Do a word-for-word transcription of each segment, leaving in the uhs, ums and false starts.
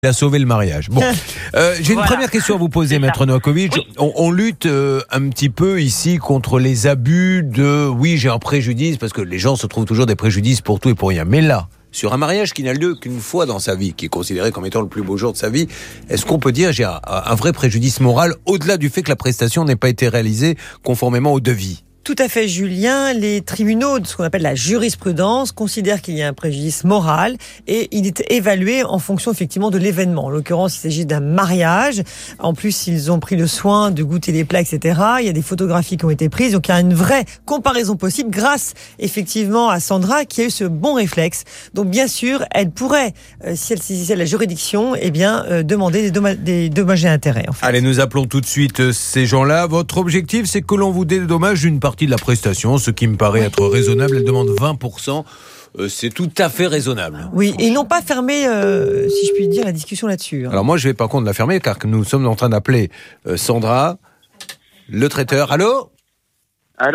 Il a sauvé le mariage. Bon, euh, j'ai une Voilà. première question à vous poser, Maître Novakovic. Oui. On, on lutte euh, un petit peu ici contre les abus de « oui, j'ai un préjudice », parce que les gens se trouvent toujours des préjudices pour tout et pour rien. Mais là, sur un mariage qui n'a lieu qu'une fois dans sa vie, qui est considéré comme étant le plus beau jour de sa vie, est-ce qu'on peut dire j'ai un, un vrai préjudice moral au-delà du fait que la prestation n'ait pas été réalisée conformément au devis ? Tout à fait, Julien. Les tribunaux de ce qu'on appelle la jurisprudence considèrent qu'il y a un préjudice moral et il est évalué en fonction effectivement de l'événement. En l'occurrence, il s'agit d'un mariage. En plus, ils ont pris le soin de goûter les plats, et cetera. Il y a des photographies qui ont été prises. Donc, il y a une vraie comparaison possible grâce effectivement à Sandra qui a eu ce bon réflexe. Donc, bien sûr, elle pourrait, euh, si elle saisissait la juridiction, eh bien, euh, demander des dommages, des dommages et intérêts. En fait. Allez, nous appelons tout de suite euh, ces gens-là. Votre objectif, c'est que l'on vous dédommage d'une partie de la prestation, ce qui me paraît être raisonnable. Elle demande vingt pour cent. Euh, c'est tout à fait raisonnable. Oui, et ils n'ont pas fermé, euh, si je puis dire, la discussion là-dessus. Hein. Alors moi, je vais par contre la fermer, car nous sommes en train d'appeler euh, Sandra, le traiteur. Allô ? Allô ?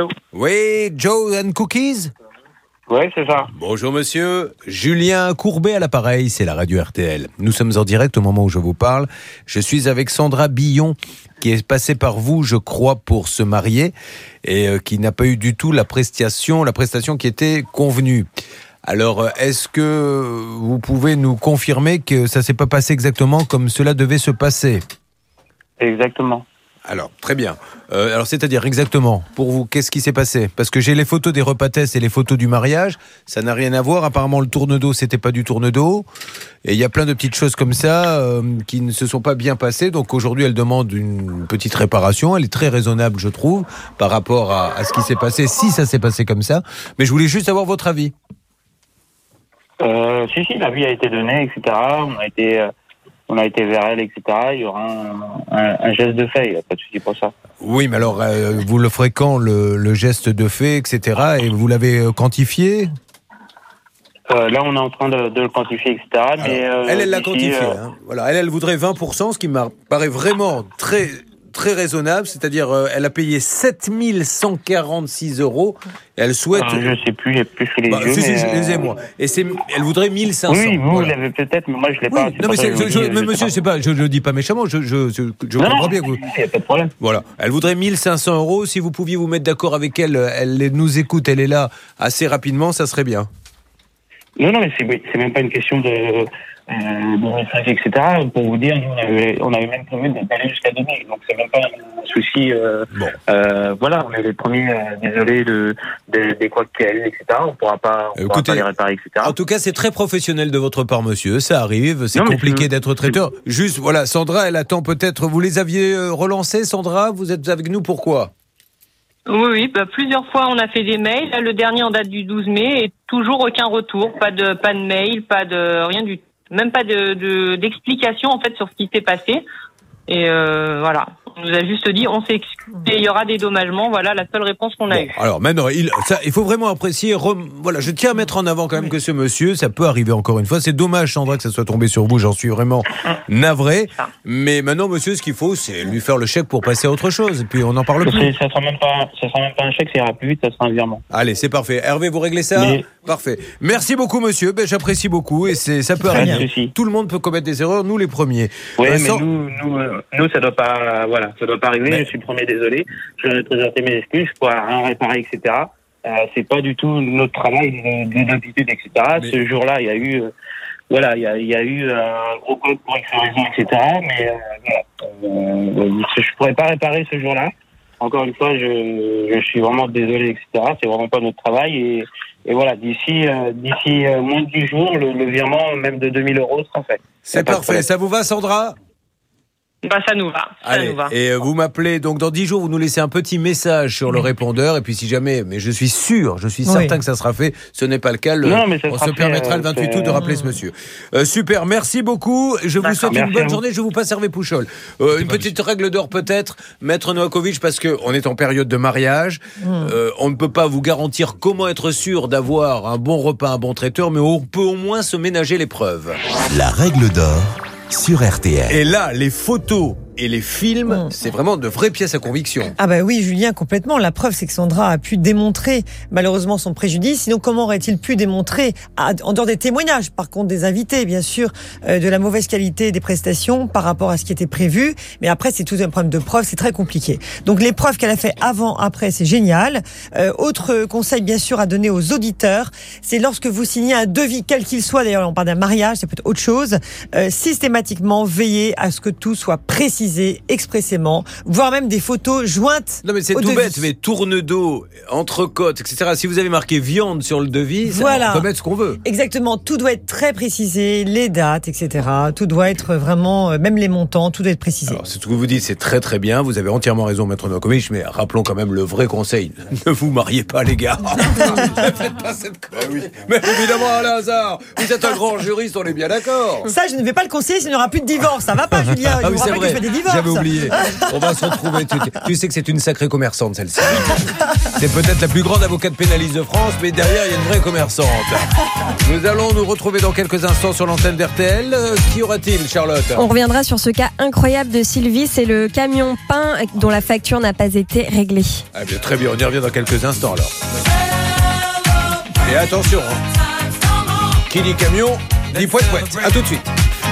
Oui, Joe and Cookies ? Oui, c'est ça. Bonjour monsieur, Julien Courbet à l'appareil, c'est la radio R T L. Nous sommes en direct au moment où je vous parle. Je suis avec Sandra Billon, qui est passée par vous, je crois, pour se marier, et euh, qui n'a pas eu du tout la prestation, la prestation qui était convenue. Alors, est-ce que vous pouvez nous confirmer que ça s'est pas passé exactement comme cela devait se passer ? Exactement. Alors, très bien. Euh, alors, c'est-à-dire exactement, pour vous, qu'est-ce qui s'est passé ? Parce que j'ai les photos des repas tests et les photos du mariage, ça n'a rien à voir. Apparemment, le tourne-dos, c'était pas du tourne-dos. Et il y a plein de petites choses comme ça euh, qui ne se sont pas bien passées. Donc aujourd'hui, elle demande une petite réparation. Elle est très raisonnable, je trouve, par rapport à, à ce qui s'est passé, si ça s'est passé comme ça. Mais je voulais juste avoir votre avis. Euh, si, si, l'avis a été donné, et cetera. On a été, euh, on a été vers elle, et cetera. Il y aura un, un, un geste de fait, il n'y a pas de souci pour ça. Oui, mais alors, euh, vous le ferez quand, le, le geste de fait, et cetera. Et vous l'avez euh, quantifié ? Euh, là, on est en train de, de le quantifier, et cetera. Alors, mais, euh, elle, elle l'a d'ici, quantifié. euh, Hein. Voilà, elle, elle voudrait vingt pour cent, ce qui me paraît vraiment très, très raisonnable. C'est-à-dire, euh, elle a payé sept mille cent quarante-six euros. Et elle souhaite. euh, je sais plus, j'ai plus sous les Bah, yeux. si, si, mais, je les ai, euh, moi. Et c'est, elle voudrait mille cinq cents. Oui, vous, Voilà. vous l'avez peut-être, mais moi, je l'ai Oui, pas. non, mais, pas c'est, ça que je, vous je, dis, mais je monsieur, sais c'est pas, je ne le dis pas méchamment, je, je, je, je Non, comprends non, bien que vous. il n'y a pas de problème. Voilà, elle voudrait mille cinq cents euros. Si vous pouviez vous mettre d'accord avec elle, elle nous écoute, elle est là assez rapidement, ça serait bien. Non, non, mais c'est, c'est même pas une question de, euh, de message, et cetera. Pour vous dire, nous, on avait, on avait même prévu d'aller jusqu'à deux mille. Donc, c'est même pas un souci. Euh, Bon. euh, voilà, on est les premiers euh, désolés de, de, des quoi qu'elle, et cetera. On pourra pas, on pourra Écoutez, pas les réparer, et cetera. En tout cas, c'est très professionnel de votre part, monsieur. Ça arrive, c'est Non, mais compliqué c'est- d'être traiteur. Juste, voilà, Sandra, elle attend peut-être. Vous les aviez euh, relancés, Sandra ? Vous êtes avec nous, pourquoi ? Oui, oui, bah, plusieurs fois on a fait des mails. Là, le dernier en date du douze mai et toujours aucun retour, pas de pas de mail, pas de rien du tout, même pas de, de d'explication en fait sur ce qui s'est passé. Et euh, voilà, on nous a juste dit on s'excuse et il y aura des dédommagements. Voilà la seule réponse qu'on a Bon, eue. alors maintenant, il, ça, il faut vraiment apprécier. Rem, voilà, je tiens à mettre en avant quand même que ce monsieur, ça peut arriver encore une fois. C'est dommage, Sandra, que ça soit tombé sur vous. J'en suis vraiment navré. Mais maintenant, monsieur, ce qu'il faut, c'est lui faire le chèque pour passer à autre chose. Et puis on n'en parle plus. C'est- Ça sera même pas, ça sera même pas un chèque, ça ira plus vite, ça sera un virement. Allez, c'est parfait. Hervé, vous réglez ça ? Mais- Parfait. Merci beaucoup, monsieur. Ben, j'apprécie beaucoup et c'est, ça peut Pas de arriver. souci. Tout le monde peut commettre des erreurs, nous les premiers. Oui, mais Vincent- nous, nous, euh, nous, ça doit pas, voilà, ça doit pas arriver. Mais- Je suis le premier désolé. Je viens de présenter mes excuses, je pourrais rien réparer, et cetera. Euh, c'est pas du tout notre travail de- d'identitude, et cetera. Mais- Ce jour-là, il y a eu, euh, voilà, il y a, il y a eu un gros code pour X raison, et cetera. Mais euh, voilà, euh, je pourrais pas réparer ce jour-là. Encore une fois, je, je suis vraiment désolé, et cetera. C'est vraiment pas notre travail et, et voilà, d'ici, euh, d'ici euh, moins de dix jours, le, le virement même de deux mille euros sera fait. C'est Pas de parfait. problème. Ça vous va, Sandra ? Bah ça nous va, ça Allez, nous va. et euh, vous m'appelez, donc dans dix jours, vous nous laissez un petit message sur le répondeur, et puis si jamais, mais je suis sûr, je suis Oui. certain que ça sera fait, ce n'est pas le cas, le- Non, mais ça on sera se fait, permettra euh, le vingt-huit c'est- août de rappeler ce monsieur. Euh, super, merci beaucoup, je vous D'accord. souhaite une Merci à bonne vous. journée, je vous passe Hervé Pouchol. Euh, une petite règle d'or peut-être, Maître Novakovic, parce qu'on est en période de mariage, euh, on ne peut pas vous garantir comment être sûr d'avoir un bon repas, un bon traiteur, mais on peut au moins se ménager l'épreuve. La règle d'or sur R T L. Et là, les photos et les films, mmh. c'est vraiment de vraies pièces à conviction. Ah bah oui, Julien, complètement. La preuve, c'est que Sandra a pu démontrer malheureusement son préjudice. Sinon, comment aurait-il pu démontrer, en dehors des témoignages, par contre des invités, bien sûr, euh, de la mauvaise qualité des prestations par rapport à ce qui était prévu. Mais après, c'est tout un problème de preuve, c'est très compliqué. Donc les preuves qu'elle a fait avant, après, c'est génial. Euh, autre conseil, bien sûr, à donner aux auditeurs, c'est lorsque vous signez un devis, quel qu'il soit, d'ailleurs on parle d'un mariage, c'est peut-être autre chose, euh, systématiquement veillez à ce que tout soit précisé expressément, voire même des photos jointes. Non mais c'est tout devis. bête, mais tourne dos, entrecôte, et cetera. Si vous avez marqué viande sur le devis, voilà. on peut mettre ce qu'on veut. Exactement, tout doit être très précisé, les dates, et cetera. Tout doit être vraiment, même les montants, tout doit être précisé. Alors c'est ce que vous dites, c'est très très bien, vous avez entièrement raison, Maître Novakovic, mais rappelons quand même le vrai conseil, ne vous mariez pas les gars. Ne faites pas cette connerie. Oui. Mais évidemment, Alain Hazard, vous êtes un grand juriste, on est bien d'accord. Ça, je ne vais pas le conseiller s'il n'y aura plus de divorce. Ça va pas, Julien. Ah oui, c'est vrai. Que je fais des divorces. J'avais oublié. On va se retrouver. Tu, tu sais que c'est une sacrée commerçante, celle-ci. C'est peut-être la plus grande avocate pénaliste de France, mais derrière, il y a une vraie commerçante. Nous allons nous retrouver dans quelques instants sur l'antenne d'R T L. Euh, Qui y aura-t-il, Charlotte ? On reviendra sur ce cas incroyable de Sylvie. C'est le camion pain dont la facture n'a pas été réglée. Ah bien, très bien, on y revient dans quelques instants alors. Et attention, hein. Qui dit camion, dit poète poète. À tout de suite.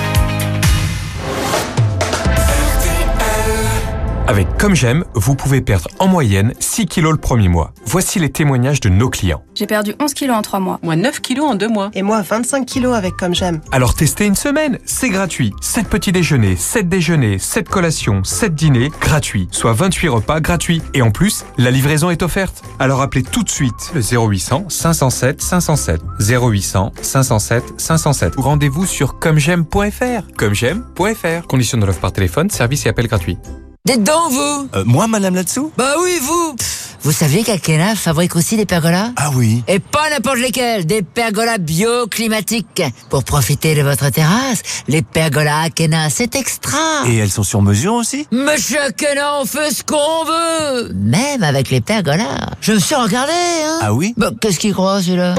Avec Comme J'aime, vous pouvez perdre en moyenne six kilos le premier mois. Voici les témoignages de nos clients. J'ai perdu onze kilos en trois mois. Moi, neuf kilos en deux mois. Et moi, vingt-cinq kilos avec Comme J'aime. Alors testez une semaine, c'est gratuit. sept petits déjeuners, sept déjeuners, sept collations, sept dîners, gratuits. Soit vingt-huit repas gratuits. Et en plus, la livraison est offerte. Alors appelez tout de suite le zéro huit cents cinq cent sept cinq cent sept. zéro huit cents cinq cent sept cinq cent sept. Ou rendez-vous sur comme j'aime point f r. comme j'aime point f r. Conditions de l'offre par téléphone, service et appel gratuit. Dites donc, vous euh, Moi, madame là-dessous Bah oui, vous Vous saviez qu'Akena fabrique aussi des pergolas? Ah oui. Et pas n'importe lesquels, des pergolas bioclimatiques. Pour profiter de votre terrasse, les pergolas Akena, c'est extra. Et elles sont sur mesure aussi? Monsieur Akena, on fait ce qu'on veut. Même avec les pergolas. Je me suis regardé, hein. Ah oui? Bah, qu'est-ce qu'il croit, celui-là?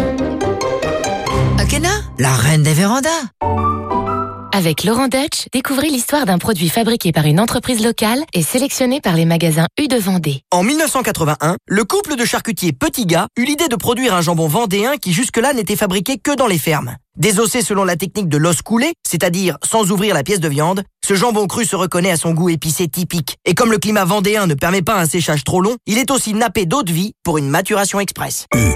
Akena, la reine des vérandas. Avec Laurent Dutch, découvrez l'histoire d'un produit fabriqué par une entreprise locale et sélectionné par les magasins U de Vendée. En mille neuf cent quatre-vingt-un, le couple de charcutiers Petit Gars eut l'idée de produire un jambon vendéen qui jusque-là n'était fabriqué que dans les fermes. Désossé selon la technique de l'os coulé, c'est-à-dire sans ouvrir la pièce de viande, ce jambon cru se reconnaît à son goût épicé typique. Et comme le climat vendéen ne permet pas un séchage trop long, il est aussi nappé d'eau de vie pour une maturation express. U.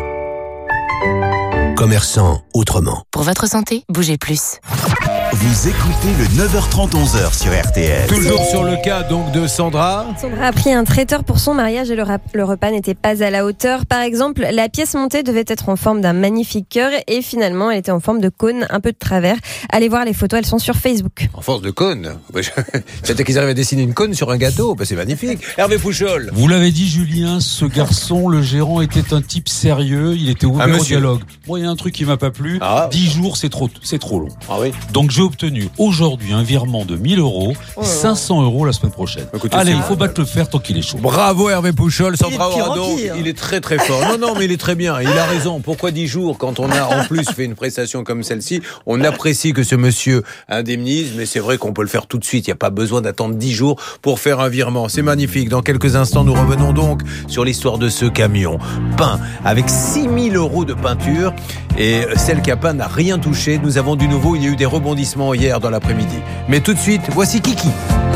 Commerçant autrement. Pour votre santé, bougez plus. Vous écoutez le neuf heures trente, onze heures sur R T L. Toujours sur le cas donc de Sandra. Sandra a pris un traiteur pour son mariage et le, rap- le repas n'était pas à la hauteur. Par exemple, la pièce montée devait être en forme d'un magnifique cœur et finalement elle était en forme de cône, un peu de travers. Allez voir les photos, elles sont sur Facebook. En force de cône. C'était qu'ils arrivent à dessiner une cône sur un gâteau. Ben, c'est magnifique. Hervé Pouchol. Vous l'avez dit, Julien, ce garçon, le gérant, était un type sérieux. Il était ouvert ah, au dialogue. Moi, il y a un truc qui m'a pas plu. Ah. Dix jours, c'est trop, c'est trop long. Ah oui. Donc, j'ai obtenu aujourd'hui un virement de mille euros, oh cinq cents euros la semaine prochaine. Écoutez, allez, il faut battre le fer tant qu'il est chaud. Bravo Hervé Pouchol, Sandra Oradon, il est très très fort. Non, non, mais il est très bien. Il a raison. Pourquoi dix jours quand on a en plus fait une prestation comme celle-ci? On apprécie que ce monsieur indemnise, mais c'est vrai qu'on peut le faire tout de suite. Il n'y a pas besoin d'attendre dix jours pour faire un virement. C'est magnifique. Dans quelques instants, nous revenons donc sur l'histoire de ce camion peint avec six mille euros de peinture. Et celle qui a peint n'a rien touché. Nous avons du nouveau. Il y a eu des rebondissements hier dans l'après-midi. Mais tout de suite, voici Kiki.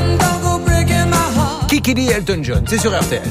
Kiki Lee et Elton John, c'est sur R T L.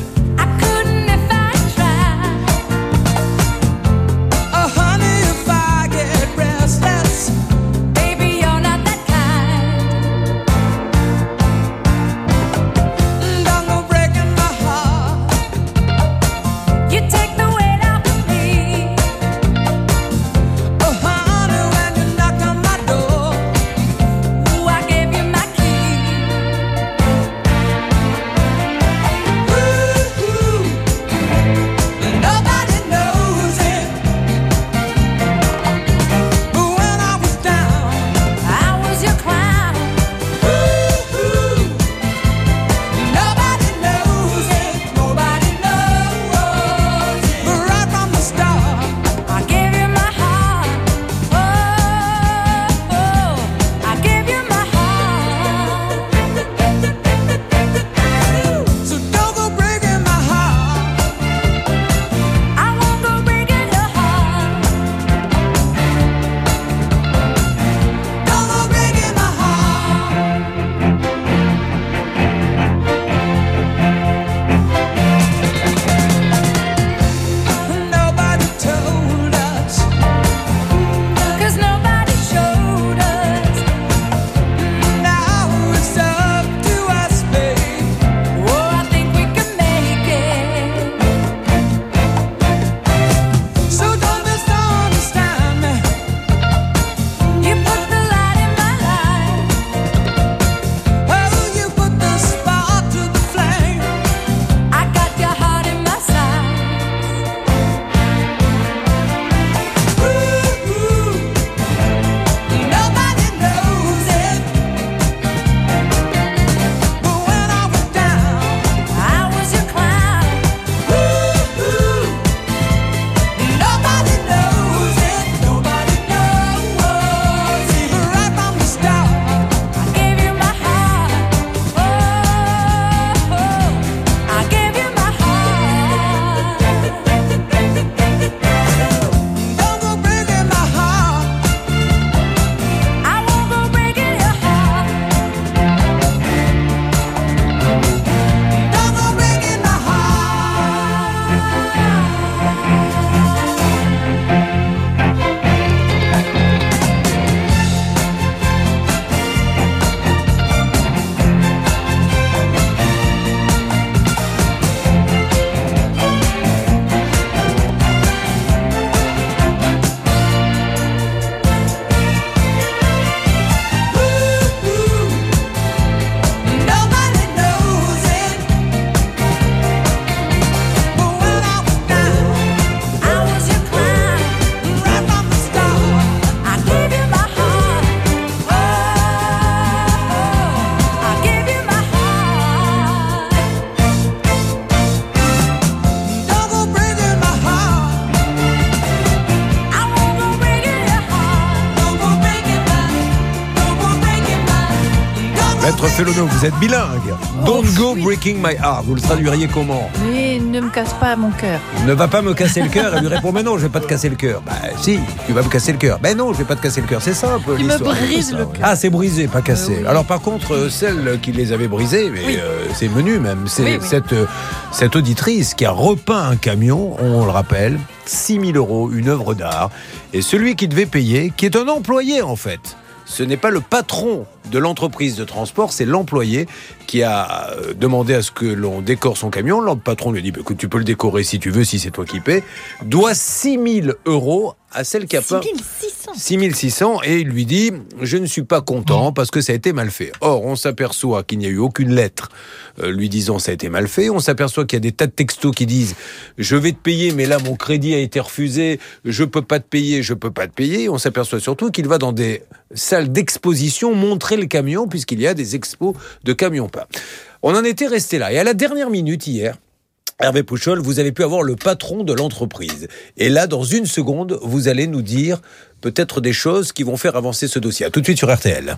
Maître Fellono, vous êtes bilingue. Don't go breaking my heart. Vous le traduiriez comment? Mais ne me casse pas mon cœur. Ne va pas me casser le cœur. Elle lui répond, mais non, je vais pas te casser le cœur. Bah si, tu vas me casser le cœur. Ben non, je vais pas te casser le cœur. C'est ça un peu Il me l'histoire. brise le cœur. Ah, c'est brisé, pas cassé. Euh, oui. Alors par contre, euh, celle qui les avait brisés, mais Oui. euh, c'est menu même, c'est Oui, oui. cette, euh, cette auditrice qui a repeint un camion, on le rappelle, six mille euros, une œuvre d'art. Et celui qui devait payer, qui est un employé en fait. Ce n'est pas le patron de l'entreprise de transport, c'est l'employé qui a demandé à ce que l'on décore son camion. Le patron lui a dit, bah, écoute, tu peux le décorer si tu veux, si c'est toi qui paies. Doit six mille euros à celle qui a peint. six mille six cents et il lui dit, je ne suis pas content parce que ça a été mal fait. Or, on s'aperçoit qu'il n'y a eu aucune lettre euh, lui disant ça a été mal fait. On s'aperçoit qu'il y a des tas de textos qui disent, je vais te payer, mais là, mon crédit a été refusé, je peux pas te payer, je peux pas te payer. On s'aperçoit surtout qu'il va dans des salles d'exposition montrer le camion puisqu'il y a des expos de camions peints. On en était resté là. Et à la dernière minute hier, Hervé Pouchol, vous avez pu avoir le patron de l'entreprise. Et là, dans une seconde, vous allez nous dire peut-être des choses qui vont faire avancer ce dossier. À tout de suite sur R T L.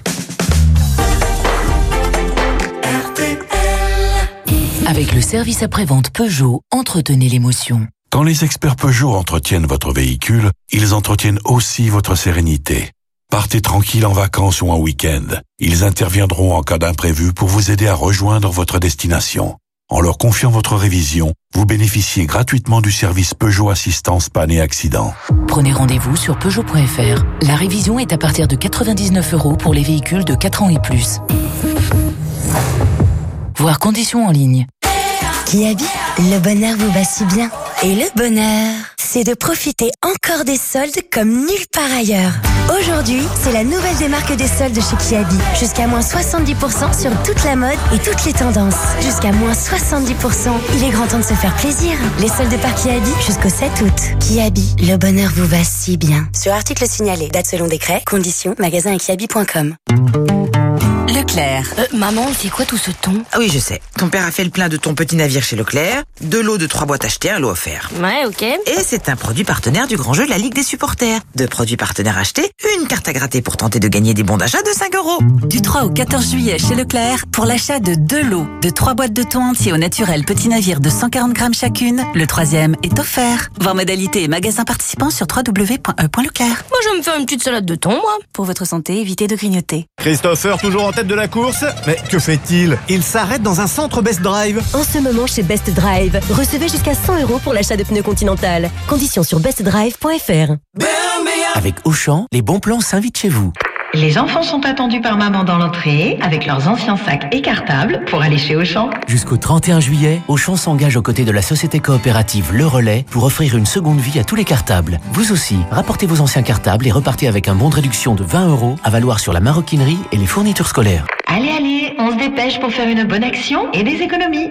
Avec le service après-vente Peugeot, entretenez l'émotion. Quand les experts Peugeot entretiennent votre véhicule, ils entretiennent aussi votre sérénité. Partez tranquille en vacances ou en week-end. Ils interviendront en cas d'imprévu pour vous aider à rejoindre votre destination. En leur confiant votre révision, vous bénéficiez gratuitement du service Peugeot Assistance Panne et Accident. Prenez rendez-vous sur Peugeot point F R. La révision est à partir de quatre-vingt-dix-neuf euros pour les véhicules de quatre ans et plus. Voir conditions en ligne. Kiabi, le bonheur vous va si bien. Et le bonheur, c'est de profiter encore des soldes comme nulle part ailleurs. Aujourd'hui, c'est la nouvelle démarque des soldes chez Kiabi. Jusqu'à moins soixante-dix pour cent sur toute la mode et toutes les tendances. Jusqu'à moins soixante-dix pour cent. Il est grand temps de se faire plaisir. Les soldes par Kiabi jusqu'au sept août. Kiabi, le bonheur vous va si bien. Sur article signalé, date selon décret, conditions, magasin et kiabi point com. Leclerc. Euh, maman, c'est quoi tout ce ton? Ah oui, je sais. Ton père a fait le plein de ton petit navire chez Leclerc, de l'eau de trois boîtes achetées, un lot offert. Ouais, ok. Et c'est un produit partenaire du grand jeu de la Ligue des supporters. Deux produits partenaires achetés, une carte à gratter pour tenter de gagner des bons d'achat de cinq euros. Du trois au quatorze juillet chez Leclerc, pour l'achat de deux lots de trois boîtes de thon entier au naturel petit navire de cent quarante grammes chacune, le troisième est offert. Voir modalité et magasins participants sur w w w point e point leclerc. Moi, je vais me faire une petite salade de thon, moi. Pour votre santé, évitez de grignoter. Christopher, toujours en tête de la course. Mais que fait-il? Il s'arrête dans un centre Best Drive. En ce moment, chez Best Drive, recevez jusqu'à cent euros pour l'achat de pneus Continental. Conditions sur best drive point f r. Avec Auchan, les bons plans s'invitent chez vous. Les enfants sont attendus par maman dans l'entrée avec leurs anciens sacs écartables pour aller chez Auchan. Jusqu'au trente et un juillet, Auchan s'engage aux côtés de la société coopérative Le Relais pour offrir une seconde vie à tous les cartables. Vous aussi, rapportez vos anciens cartables et repartez avec un bon de réduction de vingt euros à valoir sur la maroquinerie et les fournitures scolaires. Allez, allez, on se dépêche pour faire une bonne action et des économies.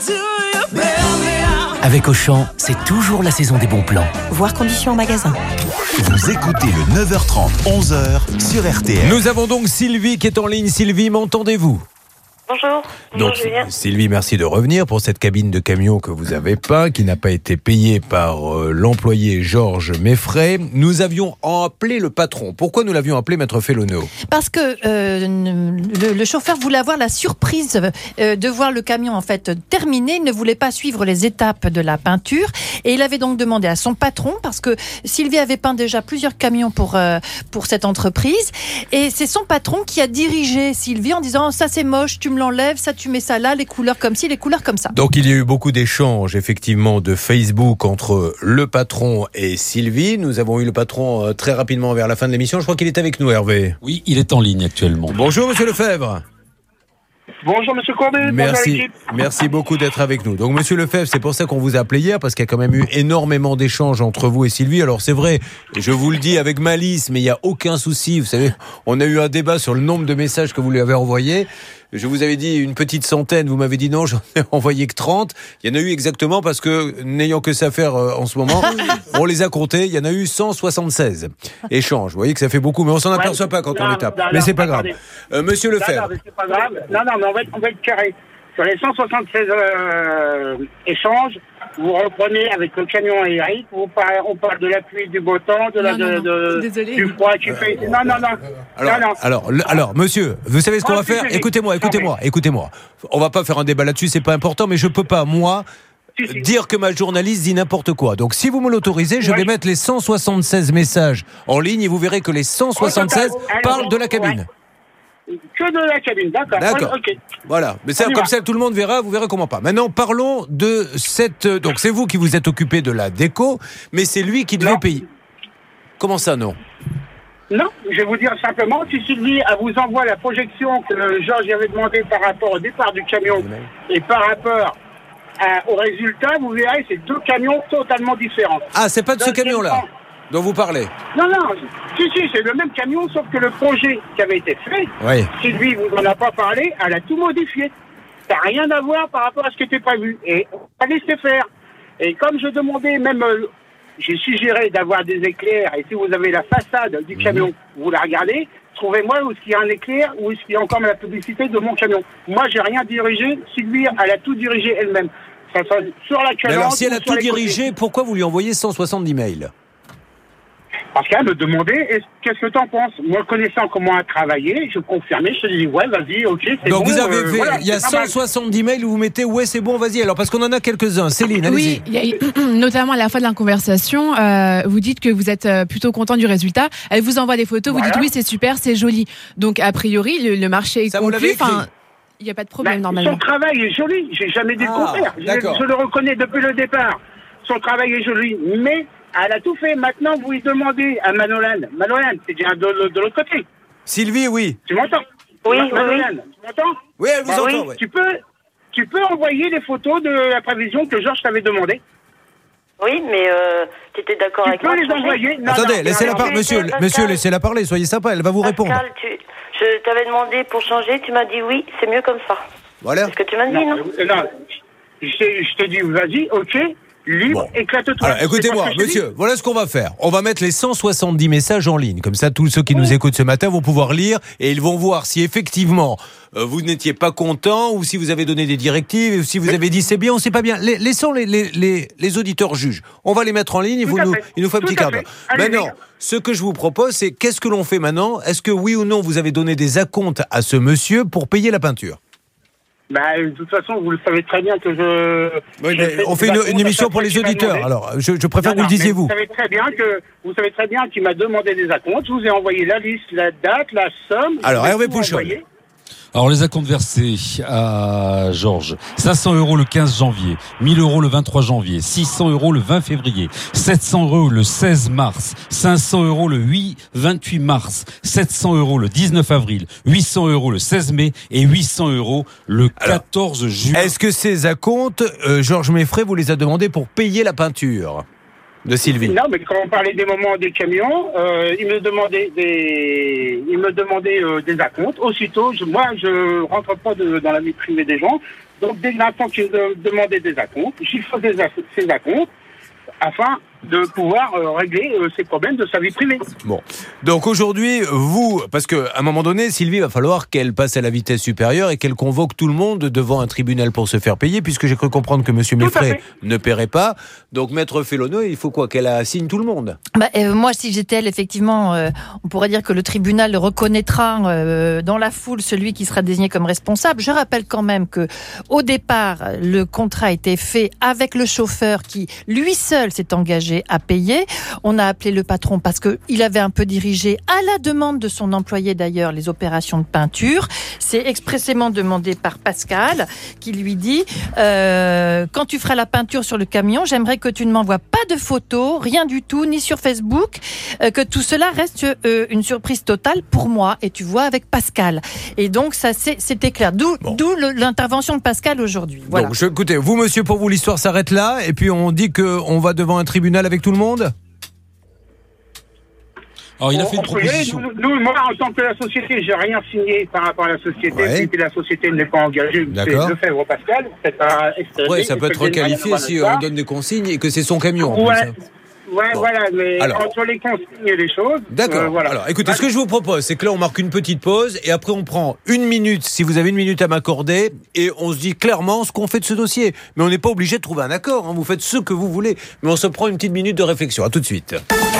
Avec Auchan, c'est toujours la saison des bons plans. Voir conditions en magasin. Vous écoutez le neuf heures trente, onze heures sur R T L. Nous avons donc Sylvie qui est en ligne. Sylvie, m'entendez-vous? Bonjour. Donc, Sylvie, merci de revenir pour cette cabine de camion que vous avez peint, qui n'a pas été payée par euh, l'employé Georges Meffray. Nous avions appelé le patron. Pourquoi nous l'avions appelé, Maître Fellono? Parce que euh, le, le chauffeur voulait avoir la surprise euh, de voir le camion en fait terminé. Il ne voulait pas suivre les étapes de la peinture et il avait donc demandé à son patron, parce que Sylvie avait peint déjà plusieurs camions pour euh, pour cette entreprise, et c'est son patron qui a dirigé Sylvie en disant ça c'est moche, tu me l'enlèves, ça tu mets ça là, les couleurs comme ci, les couleurs comme ça. Donc il y a eu beaucoup d'échanges effectivement de Facebook entre le patron et Sylvie. Nous avons eu le patron euh, très rapidement vers la fin de l'émission. Je crois qu'il est avec nous, Hervé. Oui, il est en ligne actuellement. Bonjour Monsieur Lefebvre. Bonjour Monsieur Courbet. Merci, merci beaucoup d'être avec nous. Donc Monsieur Lefebvre, c'est pour ça qu'on vous a appelé hier, parce qu'il y a quand même eu énormément d'échanges entre vous et Sylvie. Alors c'est vrai, je vous le dis avec malice, mais il n'y a aucun souci. Vous savez, on a eu un débat sur le nombre de messages que vous lui avez envoyés. Je vous avais dit une petite centaine, vous m'avez dit non, j'en ai envoyé que trente. Il y en a eu exactement parce que, n'ayant que ça à faire euh, en ce moment, on les a comptés, il y en a eu cent soixante-seize échanges. Vous voyez que ça fait beaucoup, mais on s'en aperçoit ouais, pas quand non, on les tape. Non, mais c'est pas grave. Euh, Monsieur Lefebvre. Non, non, c'est pas grave. Non, non, mais on va être, on va être carré. Sur les cent soixante-seize euh, échanges, vous reprenez avec le camion à Eric, vous parlez, on parle de la pluie, du beau temps, de la, Non, non, de, non. de- Désolé. du froid qui fait. Non, non, non. Alors, non, non. alors, le- alors, monsieur, vous savez ce qu'on va faire? Écoutez-moi, écoutez-moi, écoutez-moi. On va pas faire un débat là-dessus, c'est pas important, mais je peux pas, moi, dire que ma journaliste dit n'importe quoi. Donc, si vous me l'autorisez, je vais mettre les cent soixante-seize messages en ligne et vous verrez que les cent soixante-seize parlent de la cabine. Que de la cabine, d'accord. D'accord. Ok. Voilà. Mais ça, On y comme va. ça, tout le monde verra, vous verrez comment pas. Maintenant, parlons de cette. Donc, c'est vous qui vous êtes occupé de la déco, mais c'est lui qui devait payer. Comment ça, non? Non, je vais vous dire simplement, si Sylvie elle vous envoie la projection que Georges avait demandé par rapport au départ du camion et par rapport à- au résultat, vous verrez, c'est deux camions totalement différents. Ah, c'est pas de ce Deuxième camion-là point. dont vous parlez? Non, non, si, si, c'est le même camion, sauf que le projet qui avait été fait, Oui. Sylvie vous en a pas parlé, elle a tout modifié. Ça n'a rien à voir par rapport à ce qui était prévu. Et on va laisser faire. Et comme je demandais, même, euh, j'ai suggéré d'avoir des éclairs, et si vous avez la façade du camion, vous la regardez, trouvez-moi où est-ce qu'il y a un éclair, où est-ce qu'il y a encore la publicité de mon camion. Moi, j'ai rien dirigé, Sylvie, elle a tout dirigé elle-même. Ça soit sur la Mais cadence alors, si elle ou a sur tout les côtés. dirigé, pourquoi vous lui envoyez cent soixante-dix mails? Parce qu'elle me demandait, est-ce- qu'est-ce que t'en penses? Moi, connaissant comment elle travaillait, je confirmais, je te dis, ouais, vas-y, ok, c'est Donc bon. vous avez euh, fait, voilà, il y a c'est pas cent mal. soixante-dix mails où vous mettez ouais c'est bon vas-y alors parce qu'on en a quelques-uns. Céline, allez-y. Oui, il y a- notamment à la fin de la conversation, euh, vous dites que vous êtes euh, plutôt content du résultat. Elle vous envoie des photos, vous Voilà. dites oui, c'est super, c'est joli. Donc a priori, le, le marché est Ça, vous conclu. l'avez écrit Enfin, il n'y a pas de problème Bah, normalement. Son travail est joli, j'ai jamais dit le Ah, contraire. Je, d'accord. je le reconnais depuis le départ. Son travail est joli, mais elle a tout fait. Maintenant, vous lui demandez à Manolan. Manolan, c'est bien de, de, de l'autre côté. Sylvie, oui. Tu m'entends? Oui, Ma- oui, Manolan, tu m'entends? Oui, elle vous Bah entend. oui, ouais. Tu peux, tu peux envoyer les photos de la prévision que Georges t'avait demandé. Oui, mais euh, tu étais d'accord Tu avec peux moi de les changer envoyer. Non, Attendez, non, laissez-la non, parler, non, monsieur, Pascal. monsieur, laissez-la parler, soyez sympa, elle va vous répondre. Pascal, tu, je t'avais demandé pour changer, tu m'as dit oui, c'est mieux comme ça. Voilà. C'est ce que tu m'as dit, non, Non, euh, non. Je, je te dis, vas-y, ok, libre, Bon. éclate-toi. Alors, C'est écoutez-moi, pas ce que je te dis. monsieur, voilà ce qu'on va faire. On va mettre les cent soixante-dix messages en ligne. Comme ça, tous ceux qui nous écoutent ce matin vont pouvoir lire et ils vont voir si effectivement euh, vous n'étiez pas content ou si vous avez donné des directives ou si vous avez dit c'est bien ou c'est pas bien. Les- laissons les, les, les, les auditeurs juges. On va les mettre en ligne et Tout vous à nous, fait. il nous faut un Tout petit à quart fait. d'heure. Allez-y. Maintenant, ce que je vous propose, c'est qu'est-ce que l'on fait maintenant? Est-ce que oui ou non vous avez donné des acomptes à ce monsieur pour payer la peinture? Bah, de toute façon, vous le savez très bien que je. Oui, je mais fais on des fait une, acomptes une à émission chaque pour fois les qu'il m'a auditeurs. demandé. Alors, je, je préfère Non, que vous le non, disiez mais vous. Vous savez très bien que vous savez très bien qu'il m'a demandé des acomptes. Je vous ai envoyé la liste, la date, la somme. Alors, Je vous ai Hervé tout Pouchol. envoyé. Alors les acomptes versés à Georges, cinq cents euros le quinze janvier, mille euros le vingt-trois janvier, six cents euros le vingt février, sept cents euros le seize mars, cinq cents euros le vingt-huit mars, sept cents euros le dix-neuf avril, huit cents euros le seize mai et huit cents euros le quatorze juin. Est-ce que ces acomptes, euh, Georges Meffray vous les a demandés pour payer la peinture de Sylvie? Non, mais quand on parlait des moments des camions, euh, il me demandait des, il me demandait euh, des acomptes. Aussitôt, je, moi, je rentre pas de- dans la vie privée des gens. Donc, dès l'instant qu'il me demandait des acomptes, j'y faisais des ac- ces acomptes afin de pouvoir euh, régler euh, ces problèmes de sa vie privée. Bon. Donc aujourd'hui, vous, parce qu'à un moment donné, Sylvie, va falloir qu'elle passe à la vitesse supérieure et qu'elle convoque tout le monde devant un tribunal pour se faire payer, puisque j'ai cru comprendre que Monsieur Meffray ne paierait pas. Donc Maître Fellonneau, il faut quoi? Qu'elle assigne tout le monde. Bah, euh, moi, si j'étais elle, effectivement, euh, on pourrait dire que le tribunal reconnaîtra euh, dans la foule celui qui sera désigné comme responsable. Je rappelle quand même que au départ, le contrat a été fait avec le chauffeur qui, lui seul, s'est engagé à payer. On a appelé le patron parce que il avait un peu dirigé, à la demande de son employé d'ailleurs, les opérations de peinture. C'est expressément demandé par Pascal, qui lui dit euh, quand tu feras la peinture sur le camion, j'aimerais que tu ne m'envoies pas de photos, rien du tout, ni sur Facebook, euh, que tout cela reste euh, une surprise totale pour moi. Et tu vois avec Pascal. Et donc ça c'est, c'était clair. D'où, d'où le- l'intervention de Pascal aujourd'hui. Voilà. Donc je, écoutez, vous monsieur, pour vous l'histoire s'arrête là, et puis on dit qu'on va devant un tribunal avec tout le monde. Alors il a On- fait une on peut y aller. proposition. Nous, nous, moi, en tant que la société, j'ai rien signé par rapport à la société. Ouais. Si la société n'est pas engagée, c'est D'accord. Lefebvre Pascal. C'est pas extérieur. Ouais, ça peut être requalifié si on donne des consignes et que c'est son camion. En Ouais. plus, hein. Ouais, Bon. voilà, mais Alors. entre les consignes et les choses. D'accord. euh, voilà. Alors, écoutez, ce que je vous propose, c'est que là, on marque une petite pause et après, on prend une minute, si vous avez une minute à m'accorder, et on se dit clairement ce qu'on fait de ce dossier. Mais on n'est pas obligé de trouver un accord. Hein. Vous faites ce que vous voulez, mais on se prend une petite minute de réflexion. À tout de suite.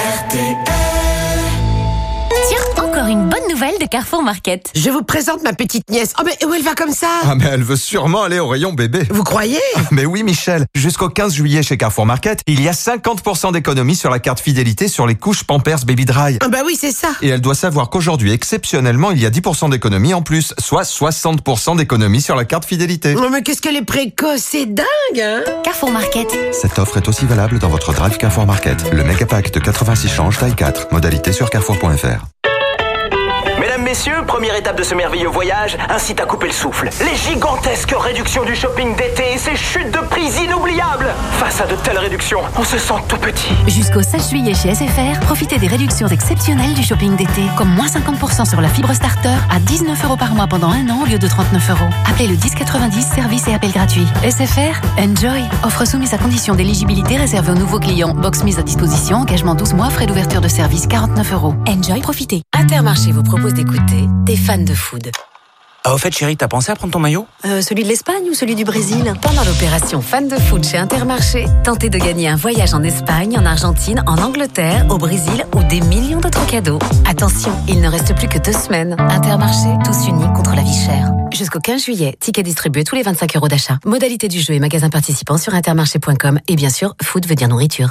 Tiens, encore une bonne nouvelle de Carrefour Market. Je vous présente ma petite nièce. Oh, mais où elle va comme ça? Ah, mais elle veut sûrement aller au rayon bébé. Vous croyez? Mais oui, Michel. Jusqu'au quinze juillet chez Carrefour Market, il y a cinquante pour cent d'économie sur la carte fidélité sur les couches Pampers Baby Dry. Ah bah oui, c'est ça. Et elle doit savoir qu'aujourd'hui, exceptionnellement, il y a dix pour cent d'économie en plus, soit soixante pour cent d'économie sur la carte fidélité. Non, mais qu'est-ce qu'elle est précoce, c'est dingue, hein? Carrefour Market. Cette offre est aussi valable dans votre drive Carrefour Market. Le méga pack de quatre-vingt-six changes taille quatre. Modalité sur carrefour point f r. Mesdames, messieurs, première étape de ce merveilleux voyage, incite à couper le souffle. Les gigantesques réductions du shopping d'été et ces chutes de prix inoubliables. Face à de telles réductions, on se sent tout petit. Jusqu'au seize juillet chez S F R, profitez des réductions exceptionnelles du shopping d'été, comme moins cinquante pour cent sur la fibre starter à dix-neuf euros par mois pendant un an au lieu de trente-neuf euros. Appelez le dix quatre-vingt-dix, service et appel gratuit. S F R, enjoy. Offre soumise à condition d'éligibilité réservée aux nouveaux clients. Box mise à disposition, engagement douze mois, frais d'ouverture de service quarante-neuf euros. Enjoy, profitez. Intermarché vous propose d'écouter des fans de food. Ah, au fait, chérie, t'as pensé à prendre ton maillot? Euh, celui de l'Espagne ou celui du Brésil? Pendant l'opération Fan de Food chez Intermarché, tentez de gagner un voyage en Espagne, en Argentine, en Angleterre, au Brésil ou des millions d'autres cadeaux. Attention, il ne reste plus que deux semaines. Intermarché, tous unis contre la vie chère. Jusqu'au quinze juillet, tickets distribués tous les vingt-cinq euros d'achat. Modalité du jeu et magasins participants sur intermarché point com. Et bien sûr, food veut dire nourriture.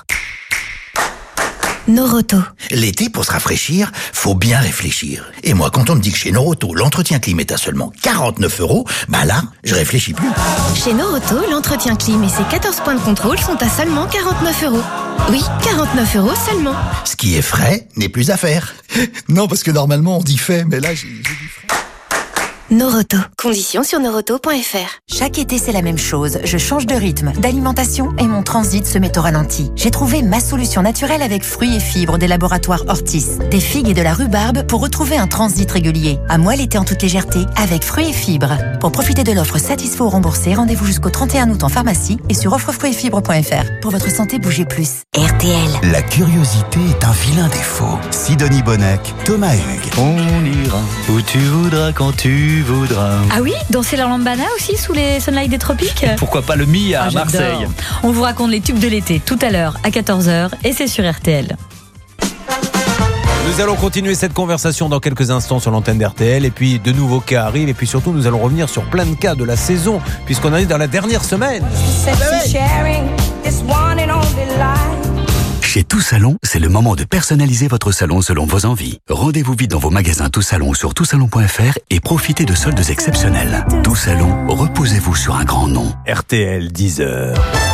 Noroto. L'été, pour se rafraîchir, faut bien réfléchir. Et moi, quand on me dit que chez Noroto, l'entretien clim est à seulement quarante-neuf euros, bah là, je réfléchis plus. Chez Noroto, l'entretien clim et ses quatorze points de contrôle sont à seulement quarante-neuf euros. Oui, quarante-neuf euros seulement. Ce qui est frais n'est plus à faire. Non, parce que normalement, on dit fait, mais là, j'ai... Noroto. Conditions sur noroto point f r. Chaque été, c'est la même chose. Je change de rythme, d'alimentation et mon transit se met au ralenti. J'ai trouvé ma solution naturelle avec fruits et fibres des laboratoires Ortis. Des figues et de la rhubarbe pour retrouver un transit régulier. À moi l'été en toute légèreté avec fruits et fibres. Pour profiter de l'offre Satisfait ou remboursée, rendez-vous jusqu'au trente et un août en pharmacie et sur offre fruits et fibres point f r. Pour votre santé, bougez plus. R T L. La curiosité est un vilain défaut. Sidonie Bonnec, Thomas Hugues. On ira où tu voudras quand tu voudras. Ah oui, danser la lambada aussi sous les sunlights des tropiques. Pourquoi pas le Mia à Ah, j'adore. Marseille. On vous raconte les tubes de l'été tout à l'heure à quatorze heures et c'est sur R T L. Nous allons continuer cette conversation dans quelques instants sur l'antenne d'R T L et puis de nouveaux cas arrivent et puis surtout nous allons revenir sur plein de cas de la saison puisqu'on est dans la dernière semaine. Chez Tout Salon, c'est le moment de personnaliser votre salon selon vos envies. Rendez-vous vite dans vos magasins Tout Salon sur tout salon point f r et profitez de soldes exceptionnels. Tout Salon, reposez-vous sur un grand nom. R T L, dix heures.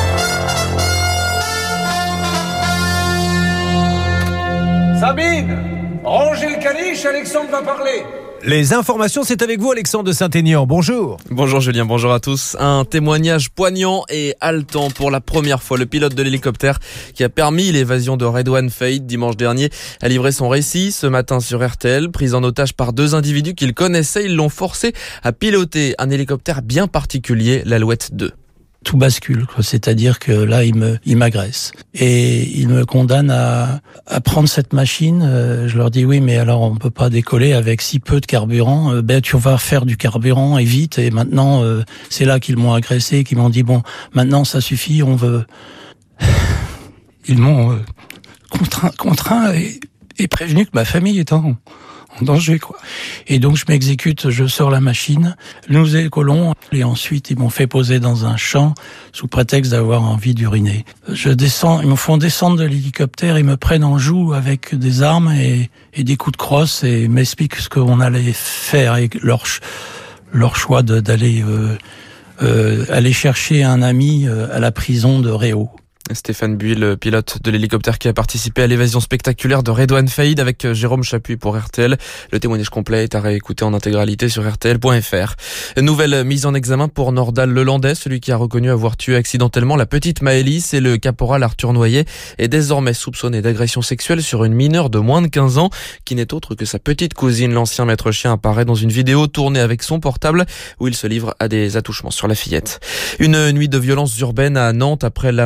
Sabine, rangez le caniche, Alexandre va parler. Les informations, c'est avec vous Alexandre de Saint-Aignan. Bonjour. Bonjour Julien, bonjour à tous. Un témoignage poignant et haletant pour la première fois. Le pilote de l'hélicoptère qui a permis l'évasion de Redouane Faïd dimanche dernier a livré son récit ce matin sur R T L. Pris en otage par deux individus qu'il connaissait, ils l'ont forcé à piloter un hélicoptère bien particulier, l'Alouette deux. Tout bascule, quoi. C'est-à-dire que là, il me, il m'agresse et il me condamne à, à prendre cette machine. Euh, je leur dis oui, mais alors on peut pas décoller avec si peu de carburant. Euh, ben tu vas faire du carburant et vite. Et maintenant, euh, c'est là qu'ils m'ont agressé, qu'ils m'ont dit bon, maintenant ça suffit, on veut. Ils m'ont euh, contraint, contraint et, et prévenu que ma famille est en en danger, quoi. Et donc, je m'exécute, je sors la machine, nous décollons, et ensuite, ils m'ont fait poser dans un champ, sous prétexte d'avoir envie d'uriner. Je descends, ils me font descendre de l'hélicoptère, ils me prennent en joue avec des armes et, et des coups de crosse, et m'expliquent ce qu'on allait faire, et leur, leur choix de, d'aller, euh, euh, aller chercher un ami euh, à la prison de Réau. Stéphane Buis, le pilote de l'hélicoptère qui a participé à l'évasion spectaculaire de Redouane Faïd avec Jérôme Chapuis pour R T L. Le témoignage complet est à réécouter en intégralité sur R T L point f r. Nouvelle mise en examen pour Nordal Lelandais, celui qui a reconnu avoir tué accidentellement la petite Maëlys, et le caporal Arthur Noyer est désormais soupçonné d'agression sexuelle sur une mineure de moins de quinze ans qui n'est autre que sa petite cousine. L'ancien maître chien apparaît dans une vidéo tournée avec son portable où il se livre à des attouchements sur la fillette. Une nuit de violence urbaine à Nantes après la mort d'un jeune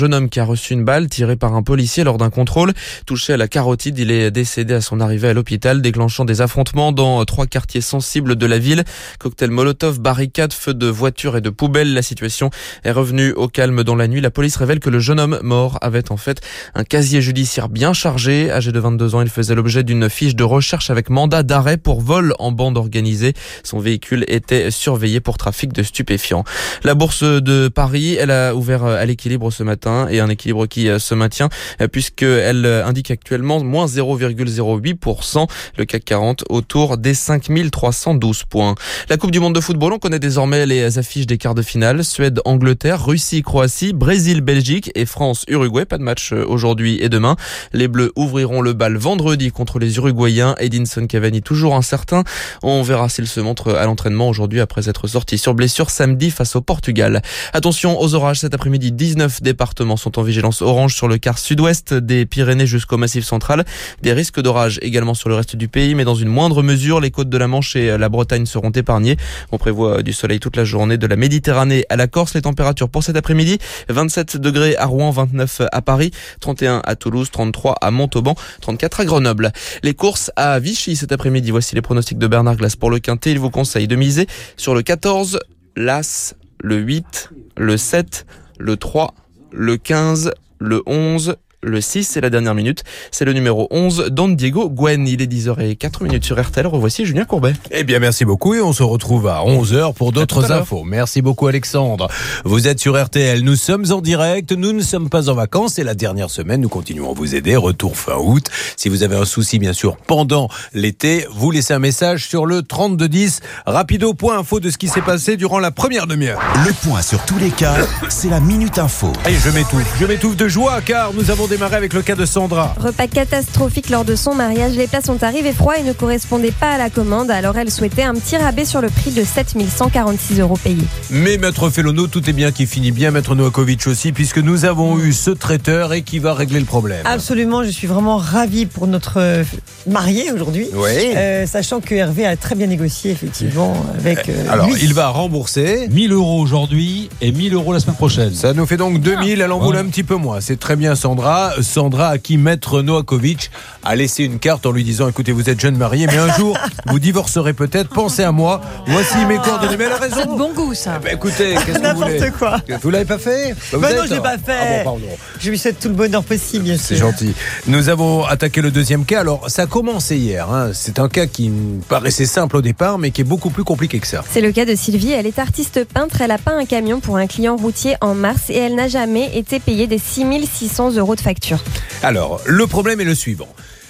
jeune homme qui a reçu une balle tirée par un policier lors d'un contrôle. Touché à la carotide, il est décédé à son arrivée à l'hôpital, déclenchant des affrontements dans trois quartiers sensibles de la ville. Cocktail Molotov, barricades, feux de voitures et de poubelles. La situation est revenue au calme dans la nuit. La police révèle que le jeune homme mort avait en fait un casier judiciaire bien chargé. Âgé de vingt-deux ans, il faisait l'objet d'une fiche de recherche avec mandat d'arrêt pour vol en bande organisée. Son véhicule était surveillé pour trafic de stupéfiants. La bourse de Paris, elle a ouvert à l'équilibre ce matin et un équilibre qui se maintient puisqu'elle indique actuellement moins zéro virgule zéro huit pour cent. Le C A C quarante autour des cinq mille trois cent douze points. La Coupe du Monde de football, on connaît désormais les affiches des quarts de finale. Suède-Angleterre, Russie-Croatie, Brésil-Belgique et France-Uruguay. Pas de match aujourd'hui et demain. Les Bleus ouvriront le bal vendredi contre les Uruguayens. Edinson Cavani toujours incertain. On verra s'il se montre à l'entraînement aujourd'hui après être sorti sur blessure samedi face au Portugal. Attention aux orages cet après-midi. dix-neuf départements sont en vigilance orange sur le quart sud-ouest des Pyrénées jusqu'au Massif central. Des risques d'orage également sur le reste du pays, mais dans une moindre mesure. Les côtes de la Manche et la Bretagne seront épargnées. On prévoit du soleil toute la journée de la Méditerranée à la Corse. Les températures pour cet après-midi, vingt-sept degrés à Rouen, vingt-neuf à Paris, trente et un à Toulouse, trente-trois à Montauban, trente-quatre à Grenoble. Les courses à Vichy cet après-midi. Voici les pronostics de Bernard Glass pour le Quintet. Il vous conseille de miser sur le quatorze, l'As, le huit, le sept, le trois, le quinze, le onze, le six et la dernière minute, c'est le numéro onze, Don Diego Gwen. Il est dix heures zéro quatre sur R T L. Revoici Julien Courbet. Eh bien, merci beaucoup et on se retrouve à onze heures pour d'autres infos. Merci beaucoup Alexandre. Vous êtes sur R T L, nous sommes en direct, nous ne sommes pas en vacances et la dernière semaine, nous continuons à vous aider. Retour fin août. Si vous avez un souci, bien sûr, pendant l'été, vous laissez un message sur le trente-deux dix. Rapido, point info de ce qui s'est passé durant la première demi-heure. Le point sur tous les cas, c'est la Minute Info. Allez, je m'étouffe. Je m'étouffe de joie car nous avons démarrer avec le cas de Sandra. Repas catastrophique lors de son mariage. Les plats sont arrivés froids et ne correspondaient pas à la commande. Alors elle souhaitait un petit rabais sur le prix de sept mille cent quarante-six euros payés. Mais Maître Fellono, tout est bien qui finit bien. Maître Novakovic aussi, puisque nous avons eu ce traiteur et qui va régler le problème. Absolument, je suis vraiment ravie pour notre marié aujourd'hui. Oui. Euh, sachant que Hervé a très bien négocié, effectivement, avec euh, Alors, lui. il va rembourser mille euros aujourd'hui et mille euros la semaine prochaine. Ça nous fait donc deux mille. Elle en voulait un petit peu moins. C'est très bien, Sandra. Sandra, à qui Maître Novakovic a laissé une carte en lui disant: écoutez, vous êtes jeune marié, mais un jour, vous divorcerez peut-être. Pensez à moi. Voici mes coordonnées. Mais elle a raison. C'est de bon goût, ça. Eh ben, écoutez, qu'est-ce que vous voulez ? N'importe quoi. Vous l'avez pas fait ? Bah, bah non, êtes... je l'ai pas fait. Ah bon, pardon. Je lui souhaite tout le bonheur possible, bien sûr. C'est gentil. Nous avons attaqué le deuxième cas. Alors, ça a commencé hier. Hein. C'est un cas qui me paraissait simple au départ, mais qui est beaucoup plus compliqué que ça. C'est le cas de Sylvie. Elle est artiste peintre. Elle a peint un camion pour un client routier en mars et elle n'a jamais été payée des six mille six cents euros de facture. Alors, le problème est le suivant.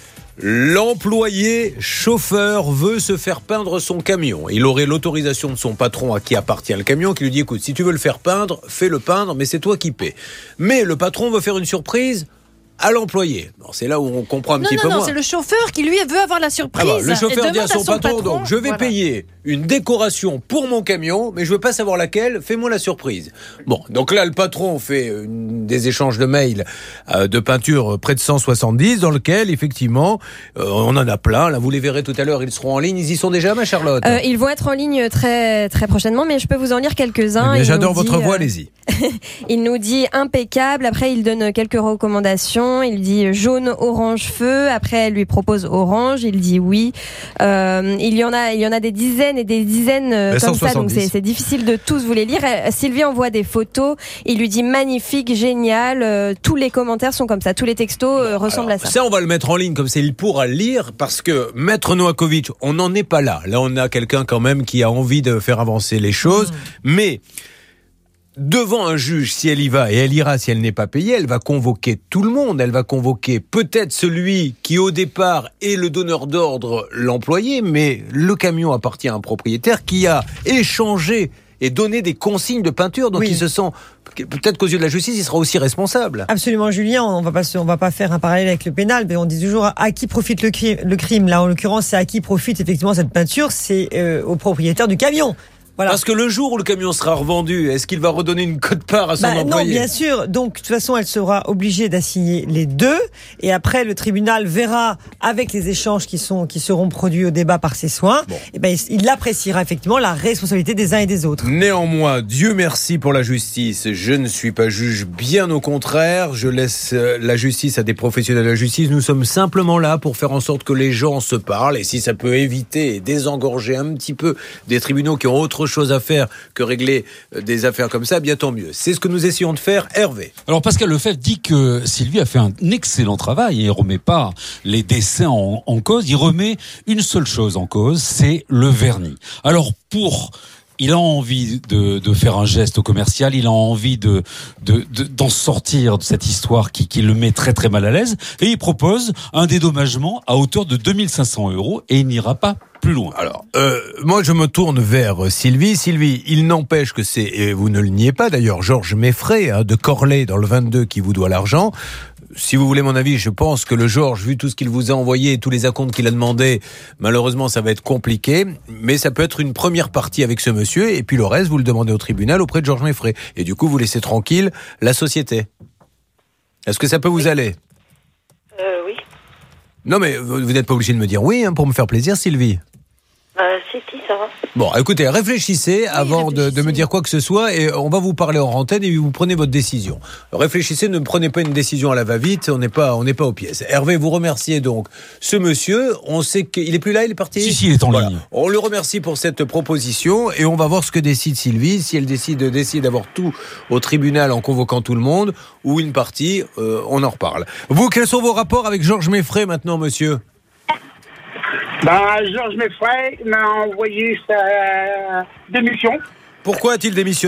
L'employé chauffeur veut se faire peindre son camion. Il aurait l'autorisation de son patron à qui appartient le camion, qui lui dit: écoute, si tu veux le faire peindre, fais-le peindre, mais c'est toi qui paies. Mais le patron veut faire une surprise à l'employé. Alors, c'est là où on comprend un non, petit non, peu non, moins. C'est le chauffeur qui lui veut avoir la surprise. Ah bah, le chauffeur dit à son, son patron, patron, donc je vais voilà. payer une décoration pour mon camion, mais je veux pas savoir laquelle, fais-moi la surprise. Bon, donc là le patron fait une, des échanges de mails euh, de peinture près de cent soixante-dix, dans lequel effectivement euh, on en a plein. Là vous les verrez tout à l'heure, ils seront en ligne. Ils y sont déjà, ma Charlotte? euh, Ils vont être en ligne très, très prochainement, mais je peux vous en lire quelques-uns. J'adore votre dit, voix, euh... allez-y. Il nous dit impeccable. Après, il donne quelques recommandations. Il dit jaune, orange, feu. Après, elle lui propose orange. Il dit oui. Euh, il y en a, il y en a des dizaines et des dizaines euh, comme ça. Donc c'est, c'est difficile de tous vous les lire. Euh, Sylvie envoie des photos. Il lui dit magnifique, génial. Euh, tous les commentaires sont comme ça. Tous les textos euh, ressemblent Alors, à ça. Ça, on va le mettre en ligne comme ça, il pourra le lire, parce que Maître Novakovic, on n'en est pas là. Là, on a quelqu'un quand même qui a envie de faire avancer les choses, mmh. mais devant un juge, si elle y va, et elle ira si elle n'est pas payée, elle va convoquer tout le monde. Elle va convoquer peut-être celui qui, au départ, est le donneur d'ordre, l'employé, mais le camion appartient à un propriétaire qui a échangé et donné des consignes de peinture, donc oui. il se sent... Peut-être qu'aux yeux de la justice, il sera aussi responsable. Absolument, Julien. On va pas, on va pas faire un parallèle avec le pénal, mais on dit toujours à qui profite le crime. Le crime. Là, en l'occurrence, c'est à qui profite effectivement cette peinture. C'est euh, au propriétaire du camion. Voilà. Parce que le jour où le camion sera revendu, est-ce qu'il va redonner une quote-part à son bah, employé? Non, bien sûr. Donc, de toute façon, elle sera obligée d'assigner les deux. Et après, le tribunal verra, avec les échanges qui sont, qui seront produits au débat par ses soins, bon. et ben, il appréciera effectivement la responsabilité des uns et des autres. Néanmoins, Dieu merci pour la justice. Je ne suis pas juge, bien au contraire. Je laisse la justice à des professionnels de la justice. Nous sommes simplement là pour faire en sorte que les gens se parlent. Et si ça peut éviter et désengorger un petit peu des tribunaux qui ont autre chose à faire que régler des affaires comme ça, bien tant mieux. C'est ce que nous essayons de faire. Hervé. Alors Pascal Lefebvre dit que Sylvie a fait un excellent travail et il remet pas les dessins en, en cause, il remet une seule chose en cause, c'est le vernis. Alors pour... Il a envie de, de faire un geste commercial, il a envie de, de, de, d'en sortir de cette histoire qui, qui le met très très mal à l'aise, et il propose un dédommagement à hauteur de deux mille cinq cents euros et il n'ira pas plus loin. Alors, euh, moi je me tourne vers Sylvie. Sylvie, il n'empêche que c'est, et vous ne le niez pas d'ailleurs, Georges Meffray hein, de Corlay dans le vingt-deux qui vous doit l'argent. Si vous voulez mon avis, je pense que le Georges, vu tout ce qu'il vous a envoyé, tous les acomptes qu'il a demandé, malheureusement ça va être compliqué, mais ça peut être une première partie avec ce monsieur, et puis le reste vous le demandez au tribunal auprès de Georges Meffray. Et du coup vous laissez tranquille la société. Est-ce que ça peut vous aller ? Euh, oui. Non mais vous n'êtes pas obligé de me dire oui hein, pour me faire plaisir, Sylvie. Euh, si, si, ça va. Bon, écoutez, réfléchissez oui, avant réfléchissez. De, de me dire quoi que ce soit et on va vous parler en antenne et vous prenez votre décision. Réfléchissez, ne prenez pas une décision à la va-vite, on n'est pas, on n'est pas aux pièces. Hervé, vous remerciez donc ce monsieur. On sait qu'il est plus là, il est parti. Si, si, il est en voilà. ligne. On le remercie pour cette proposition et on va voir ce que décide Sylvie. Si elle décide de décider d'avoir tout au tribunal en convoquant tout le monde ou une partie, euh, on en reparle. Vous, quels sont vos rapports avec Georges Meffray maintenant, monsieur ? Bah, Georges Meffray m'a envoyé sa démission. Pourquoi a-t-il démissionné ?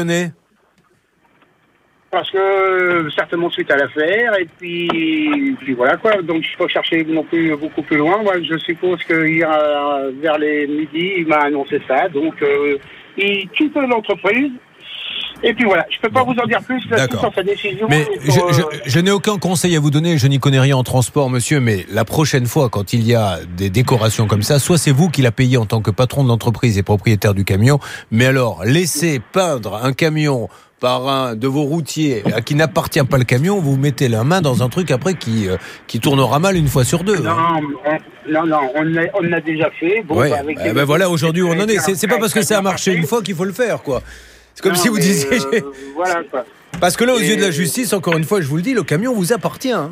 Parce que, certainement suite à l'affaire, et puis, puis voilà quoi. Donc, je ne peux pas chercher non plus beaucoup plus loin. Moi, je suppose que hier, euh, vers les midi, il m'a annoncé ça. Donc, euh, il quitte l'entreprise. Et puis voilà, je ne peux pas vous en dire plus là-dessus sur sa décision. Mais pour, je, euh... je, je n'ai aucun conseil à vous donner, je n'y connais rien en transport, monsieur, mais la prochaine fois, quand il y a des décorations comme ça, soit c'est vous qui l'a payé en tant que patron de l'entreprise et propriétaire du camion, mais alors, laissez peindre un camion par un de vos routiers à qui n'appartient pas le camion, vous mettez la main dans un truc après qui, euh, qui tournera mal une fois sur deux. Non, hein. on, non, non, on l'a, on l'a déjà fait. Bon, ouais, bah, avec bah, bah, voilà, aujourd'hui où on en est. C'est, c'est pas parce que ça a marché une fois qu'il faut le faire, quoi. C'est comme non, si vous disiez... Euh, voilà, quoi. Parce que là, aux et... yeux de la justice, encore une fois, je vous le dis, le camion vous appartient. Hein.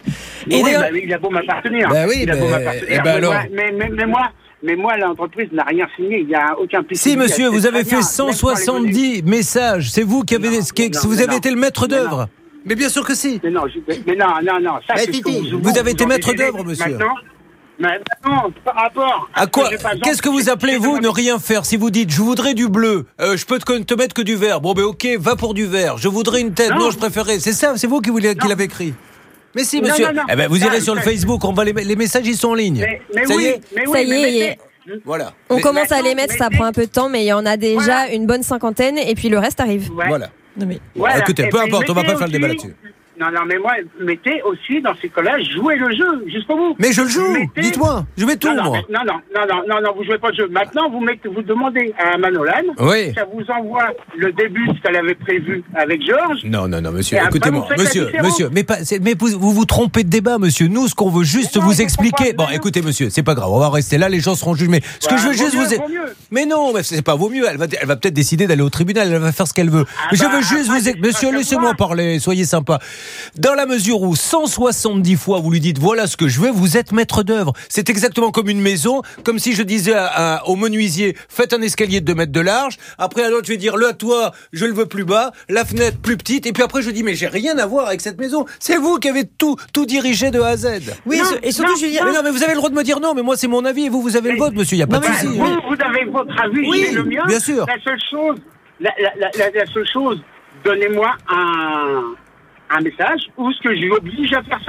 Et oui, bah, il a beau m'appartenir. Bah oui, il a mais... beau m'appartenir. Eh ben mais, alors... moi, mais, mais, mais moi... Mais moi, l'entreprise n'a rien signé, il n'y a aucun plus. Si, monsieur, vous avez fait cent soixante-dix messages. C'est vous qui avez, non, qui, non, vous avez non, été le maître d'œuvre. Mais, mais bien sûr que si. Mais non, je, mais non, non, non. Ça, mais Titi, vous, vous avez été maître d'œuvre, monsieur. Maintenant, maintenant, par rapport à, à quoi que qu'est-ce que vous appelez, vous, ne rien faire? Si vous dites, je voudrais du bleu, euh, je peux te, te mettre que du vert. Bon, ben ok, va pour du vert. Je voudrais une tête. Non, non je préférais. C'est ça, c'est vous qui, voulez, qui l'avez écrit. Mais si, monsieur. Non, non, non. Eh ben, vous irez ça, sur le Facebook, on va les, les messages, ils sont en ligne. Mais, mais ça oui, y est. mais oui, ça y mais est. mettez... Voilà. On mais commence à les mettre, ça prend un peu de temps, mais il y en a déjà voilà. une bonne cinquantaine, et puis le reste arrive. Ouais. Voilà. Non, mais... Bon, voilà. Écoutez, et peu importe, on va pas aussi... faire le débat là-dessus. Non, non, mais moi, mettez aussi dans ces cas-là, jouez le jeu, jusqu'au bout. Mais je le joue, mettez... dites-moi, je mets tout, non, non, moi. Non, non, non, non, non, non, vous jouez pas le jeu. Maintenant, vous mettez, vous demandez à Manolan, oui. ça vous envoie le début de ce qu'elle avait prévu avec Georges. Non, non, non, monsieur, écoutez-moi, monsieur, monsieur, mais, pas, mais vous, vous vous trompez de débat, monsieur. Nous, ce qu'on veut juste non, vous expliquer. Bon, écoutez, monsieur, c'est pas grave, on va rester là, les gens seront jugés. Mais ce voilà, que je veux juste mieux, vous. Mais non, mais c'est pas vaut mieux. Elle va, elle va peut-être décider d'aller au tribunal, elle va faire ce qu'elle veut. Ah mais bah, je veux juste vous, ex... monsieur, laissez-moi parler, soyez sympa. Dans la mesure où cent soixante-dix fois vous lui dites voilà ce que je veux, vous êtes maître d'œuvre. C'est exactement comme une maison, comme si je disais à, à, au menuisier faites un escalier de deux mètres de large, après à l'autre je vais dire le toit je le veux plus bas, la fenêtre plus petite, et puis après je dis mais j'ai rien à voir avec cette maison, c'est vous qui avez tout, tout dirigé de A à Z. Oui, non, et surtout Julien. Mais non mais vous avez le droit de me dire non, mais moi c'est mon avis et vous vous avez le vôtre, monsieur, il n'y a pas de souci. Vous, vous avez votre avis, oui, j'ai le mien. Bien sûr. La seule chose, la, la, la, la seule chose, donnez-moi un un message ou ce que je l'oblige à faire ça.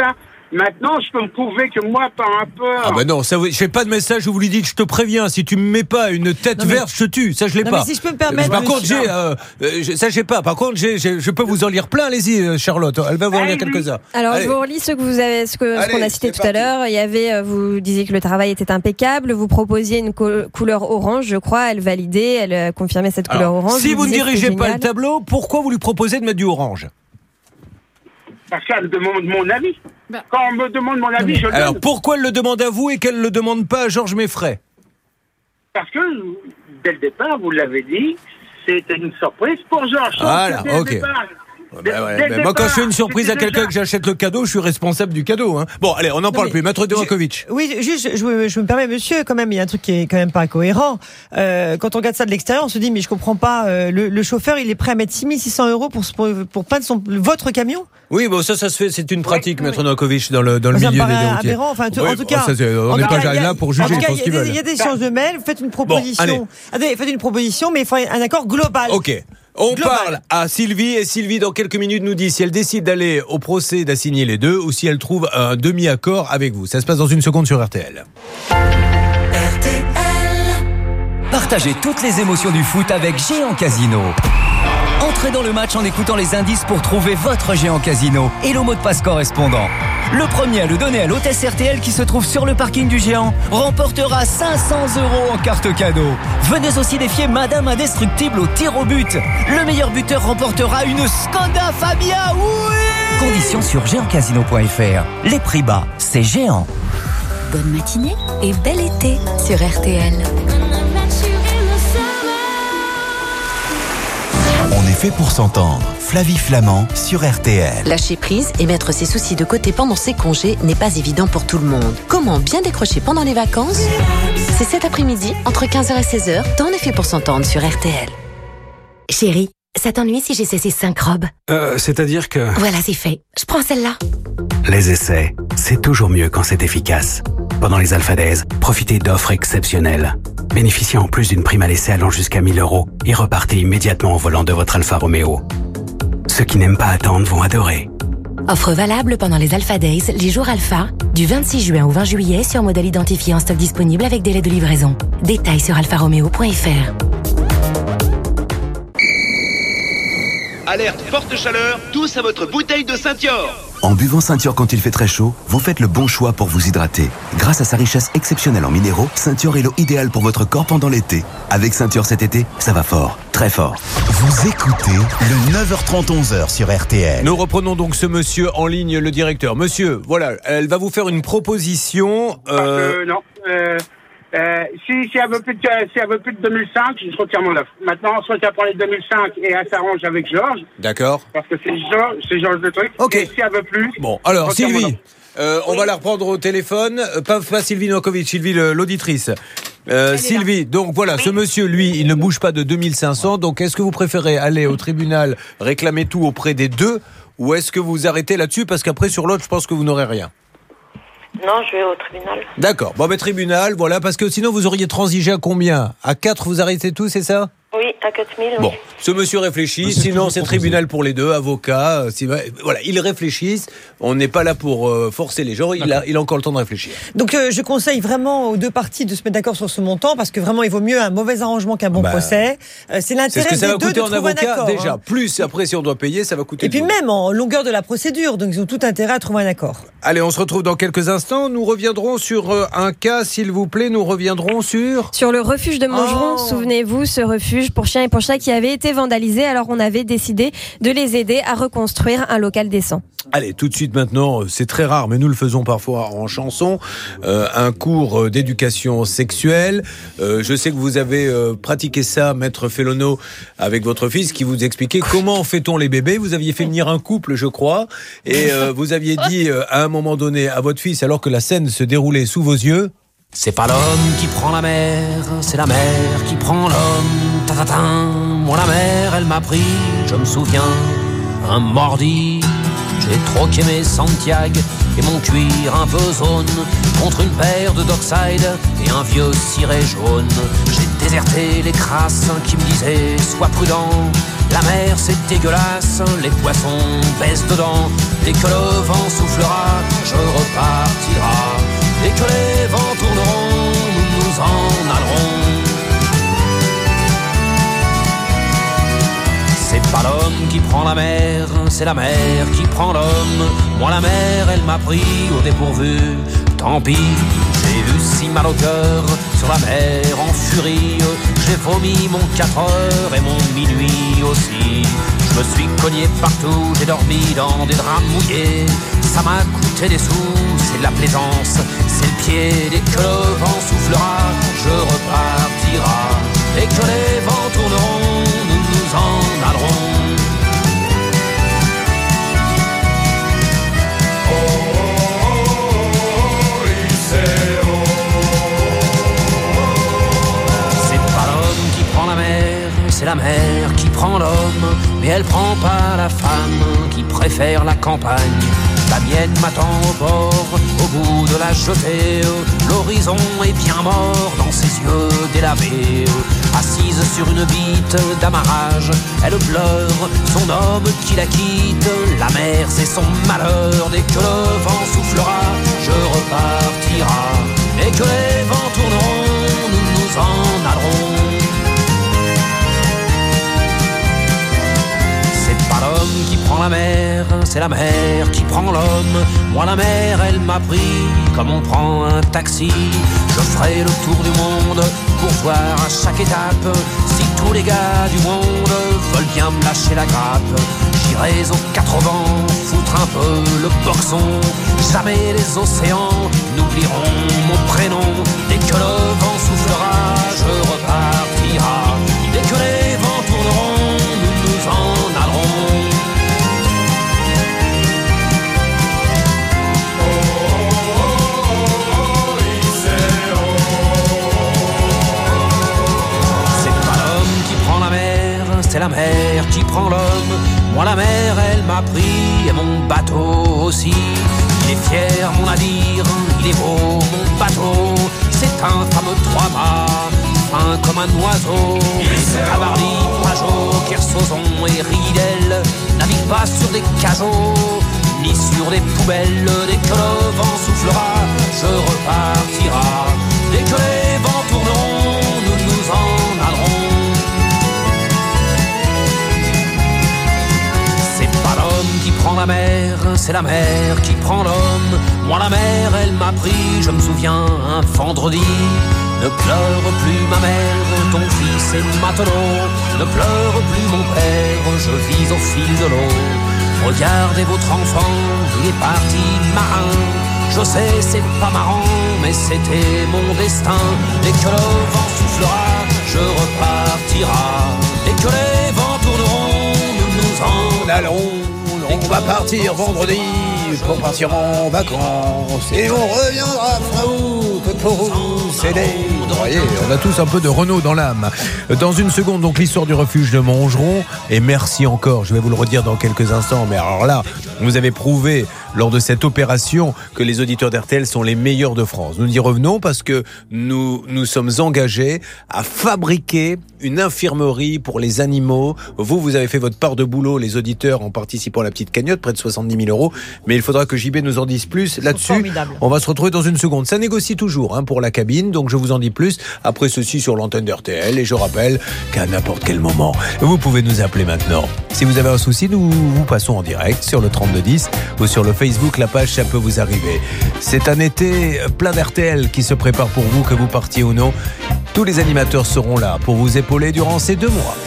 Maintenant, je peux me prouver que moi, par rapport... Ah bah non, ça, je fais pas de message où vous lui dites, je te préviens, si tu me mets pas une tête Non, mais- verte, je te tue. Ça, je l'ai Non, pas. mais si je peux me permettre, Par monsieur- contre, j'ai, euh, euh, j'ai- ça, j'ai pas. Par contre, j'ai, j'ai- je peux vous en lire plein. Allez-y, euh, Charlotte. Elle va vous en lire quelques-uns. Alors, Allez. je vous relis ce que vous avez, ce que, ce Allez, qu'on a cité c'est tout à l'heure. Il y avait, euh, vous disiez que le travail était impeccable. Vous proposiez une co- couleur orange, je crois. Elle validait, elle euh, confirmait cette couleur Alors, orange. si vous ne disiez que dirigez c'était pas génial. le tableau, pourquoi vous lui proposez de mettre du orange? Parce qu'elle demande mon avis. Quand on me demande mon avis, je le Alors, donne. pourquoi elle le demande à vous et qu'elle ne le demande pas à Georges Meffray? Parce que, dès le départ, vous l'avez dit, c'était une surprise pour Georges. Voilà, Dès le ok. départ. Ouais, Dès- ouais, dès mais le moi, quand je fais une départ, surprise à c'était quelqu'un déjà- que j'achète le cadeau, je suis responsable du cadeau. Hein. Bon, allez, on n'en parle mais plus. Maître je- Durakovic. Oui, juste, je, me- je me permets, monsieur, quand même, il y a un truc qui est quand même pas cohérent. Euh, quand on regarde ça de l'extérieur, on se dit, mais je comprends pas, euh, le, le chauffeur, il est prêt à mettre six mille six cents euros pour, pour, pour peindre son, votre camion? Oui, bon, ça, ça se fait, c'est une pratique, Maître Durakovic, dans le, dans le Ça me milieu des paraît routiers. aberrant. Enfin, tu- Oui, en tout bon, cas, ça, c'est- on en n'est tout pas cas, il y a- là pour en juger, tout ils cas, font il ce y a qu'ils des- veulent. Il y a des échanges de mails, vous faites une allez. proposition. Attendez, faites une proposition, mais il faut un accord global. Ok. On Global. parle à Sylvie et Sylvie dans quelques minutes nous dit si elle décide d'aller au procès d'assigner les deux ou si elle trouve un demi-accord avec vous. Ça se passe dans une seconde sur R T L. Partagez toutes les émotions du foot avec Géant Casino. Entrez dans le match en écoutant les indices pour trouver votre Géant Casino et le mot de passe correspondant. Le premier à le donner à l'hôtesse R T L qui se trouve sur le parking du Géant remportera cinq cents euros en carte cadeau. Venez aussi défier Madame Indestructible au tir au but. Le meilleur buteur remportera une Skoda Fabia. Oui! Conditions sur géant casino point f r. Les prix bas, c'est Géant. Bonne matinée et bel été sur R T L. On est fait pour s'entendre. Flavie Flamand sur R T L. Lâcher prise et mettre ses soucis de côté pendant ses congés n'est pas évident pour tout le monde. Comment bien décrocher pendant les vacances? C'est cet après-midi, entre quinze heures et seize heures, dans On est fait pour s'entendre sur R T L. Chérie, ça t'ennuie si j'essaie ces cinq robes? Euh, c'est-à-dire que... Voilà, c'est fait. Je prends celle-là. Les essais, c'est toujours mieux quand c'est efficace. Pendant les Alpha Days, profitez d'offres exceptionnelles. Bénéficiez en plus d'une prime à l'essai allant jusqu'à mille euros et repartez immédiatement au volant de votre Alfa Romeo. Ceux qui n'aiment pas attendre vont adorer. Offre valable pendant les Alpha Days, les jours Alpha, du vingt-six juin au vingt juillet sur modèle identifié en stock disponible avec délai de livraison. Détails sur alfa romeo point f r. Alerte forte chaleur, tous à votre bouteille de Saint-Yor. En buvant Saint-Yor quand il fait très chaud, vous faites le bon choix pour vous hydrater. Grâce à sa richesse exceptionnelle en minéraux, Saint-Yor est l'eau idéale pour votre corps pendant l'été. Avec Saint-Yor cet été, ça va fort, très fort. Vous écoutez le neuf heures trente onze heures sur R T L. Nous reprenons donc ce monsieur en ligne, le directeur. Monsieur, voilà, elle va vous faire une proposition. Euh... Euh, non. Euh, euh, si, si elle veut plus de, si elle veut plus de deux mille cinq, je retire mon offre. Maintenant, soit qu'elle prend les deux mille cinq et elle s'arrange avec Georges. D'accord. Parce que c'est Georges, c'est Georges le truc. Ok. Et si elle veut plus. Bon, alors je retire mon Sylvie, offre. euh, on va la reprendre au téléphone. Euh, Pas, pas Sylvie Novakovic, Sylvie le- l'auditrice. Euh, Sylvie, donc voilà, ce monsieur, lui, il ne bouge pas de deux mille cinq cents. Donc, est-ce que vous préférez aller au tribunal réclamer tout auprès des deux, ou est-ce que vous arrêtez là-dessus parce qu'après sur l'autre, je pense que vous n'aurez rien. Non, je vais au tribunal. D'accord. Bon, ben tribunal, voilà, parce que sinon vous auriez transigé à combien? À quatre, vous arrêtez tout, c'est ça? Oui, à quatre mille. Bon, Oui. ce monsieur réfléchit, sinon c'est tribunal pour les deux, avocat, euh, si- voilà, ils réfléchissent, on n'est pas là pour euh, forcer les gens, il a, il a encore le temps de réfléchir. Donc euh, je conseille vraiment aux deux parties de se mettre d'accord sur ce montant parce que vraiment il vaut mieux un mauvais arrangement qu'un bon Bah, procès. Euh, c'est C'est l'intérêt ce que ça des va deux coûter de en trouver un avocat accord. déjà, hein. plus après si on doit payer, ça va coûter Et puis double. même en longueur de la procédure, donc ils ont tout intérêt à trouver un accord. Allez, on se retrouve dans quelques instants, nous reviendrons sur euh, un cas, s'il vous plaît, nous reviendrons sur... Sur le refuge de Montgeron, Oh. souvenez-vous, ce refuge pour chiens et pour chats qui avait été vandalisé, alors on avait décidé de les aider à reconstruire un local décent. Allez, tout de suite maintenant, euh, c'est très rare, mais nous le faisons parfois en chanson, euh, un cours euh, d'éducation sexuelle. Euh, je sais que vous avez euh, pratiqué ça, Maître Fellono, avec votre fils, qui vous expliquait comment fait-on les bébés. Vous aviez fait venir un couple, je crois, et euh, vous aviez dit euh, à un moment donné à votre fils, alors que la scène se déroulait sous vos yeux... C'est pas l'homme qui prend la mer, c'est la mer qui prend l'homme. Ta-ta-ta. Moi la mer, elle m'a pris, je me souviens, un mordi. J'ai troqué mes Santiago et mon cuir un peu zone contre une paire de Dockside et un vieux ciré jaune. J'ai déserté les crasses qui me disaient sois prudent, La mer c'est dégueulasse, les poissons baissent dedans. Dès que le vent soufflera, je repartira. Dès que les vents tourneront, nous nous en allerons. C'est pas l'homme qui prend la mer, c'est la mer qui prend l'homme. Moi la mer, elle m'a pris au dépourvu. Tant pis, j'ai eu si mal au cœur sur la mer en furie. J'ai vomi mon quatre heures et mon minuit aussi. Je me suis cogné partout, j'ai dormi dans des draps mouillés. Ça m'a coûté des sous, c'est de la plaisance, c'est le pied. Dès que le vent soufflera, je repartira. Dès que les vents tourneront, nous nous en allerons. C'est la mer qui prend l'homme, mais elle prend pas la femme qui préfère la campagne. La mienne m'attend au bord, au bout de la jetée. L'horizon est bien mort dans ses yeux délavés. Assise sur une bite d'amarrage, elle pleure son homme qui la quitte. La mer c'est son malheur, dès que le vent soufflera, je repartira. Dès que les vents tourneront, nous nous en allerons. L'homme qui prend la mer, c'est la mer qui prend l'homme. Moi la mer, elle m'a pris comme on prend un taxi. Je ferai le tour du monde pour voir à chaque étape si tous les gars du monde veulent bien me lâcher la grappe. J'irai aux quatre vents, foutre un peu le boxon. Jamais les océans n'oublieront mon prénom. Dès que le vent soufflera, je repartira. Dès que les vents tourneront, nous nous en allerons. C'est la mer qui prend l'homme. Moi la mer elle m'a pris et mon bateau aussi. Il est fier mon navire, il est beau mon bateau. C'est un fameux trois-mâts, fin comme un oiseau. Cavarly, Pajot, Kersozon et Ridel naviguent pas sur des cajots ni sur des poubelles. Dès que le vent soufflera, je repartira. Dès que les vents tourneront, nous nous en allerons. Qui prend la mer, c'est la mer qui prend l'homme. Moi la mer, elle m'a pris, je me souviens, un vendredi. Ne pleure plus ma mère, ton fils est matelot. Ne pleure plus mon père, je vis au fil de l'eau. Regardez votre enfant, il est parti marin. Je sais, c'est pas marrant, mais c'était mon destin. Dès que le vent soufflera, je repartira. Dès que les vents tourneront, nous nous en allerons. On va partir vendredi pour partir en vacances et on reviendra fin août pour vous céder. Vous voyez, on a tous un peu de Renault dans l'âme. Dans une seconde, donc l'histoire du refuge de Montgeron. Et merci encore, je vais vous le redire dans quelques instants. Mais alors là, vous avez prouvé lors de cette opération que les auditeurs d'R T L sont les meilleurs de France. Nous y revenons parce que nous nous sommes engagés à fabriquer une infirmerie pour les animaux. Vous, vous avez fait votre part de boulot, les auditeurs, en participant à la petite cagnotte, près de soixante-dix mille euros. Mais il faudra que J B nous en dise plus là-dessus. Formidable. On va se retrouver dans une seconde. Ça négocie toujours hein, pour la cabine, donc je vous en dis plus après ceci sur l'antenne d'R T L. Et je rappelle qu'à n'importe quel moment, vous pouvez nous appeler maintenant. Si vous avez un souci, nous vous passons en direct sur le trente-deux dix ou sur le Facebook, la page Ça peut vous arriver. C'est un été plein d'R T L qui se prépare pour vous, que vous partiez ou non. Tous les animateurs seront là pour vous épauler durant ces deux mois.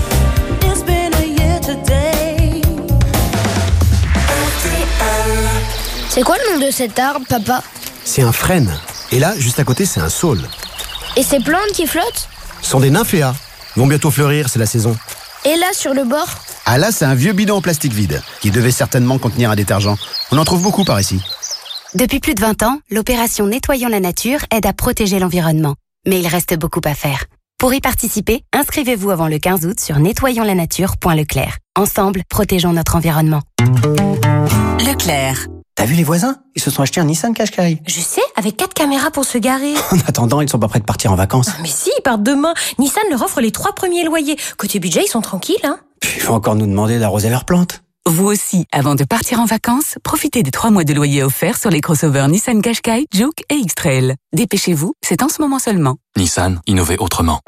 C'est quoi le nom de cet arbre, papa? C'est un frêne. Et là, juste à côté, c'est un saule. Et ces plantes qui flottent? Ce sont des nymphéas. Ils vont bientôt fleurir, c'est la saison. Et là, sur le bord? Ah là, c'est un vieux bidon en plastique vide, qui devait certainement contenir un détergent. On en trouve beaucoup par ici. Depuis plus de vingt ans, l'opération Nettoyons la nature aide à protéger l'environnement. Mais il reste beaucoup à faire. Pour y participer, inscrivez-vous avant le quinze août sur nettoyons la nature point leclerc. Ensemble, protégeons notre environnement. Leclerc. T'as vu les voisins? Ils se sont achetés un Nissan Qashqai. Je sais, avec quatre caméras pour se garer. En attendant, ils sont pas prêts de partir en vacances. Mais si, ils partent demain. Nissan leur offre les trois premiers loyers. Côté budget, ils sont tranquilles, hein. il faut encore nous demander d'arroser leurs plantes. Vous aussi, avant de partir en vacances, profitez des trois mois de loyer offerts sur les crossovers Nissan Qashqai, Juke et X-Trail. Dépêchez-vous, c'est en ce moment seulement. Nissan, innover autrement.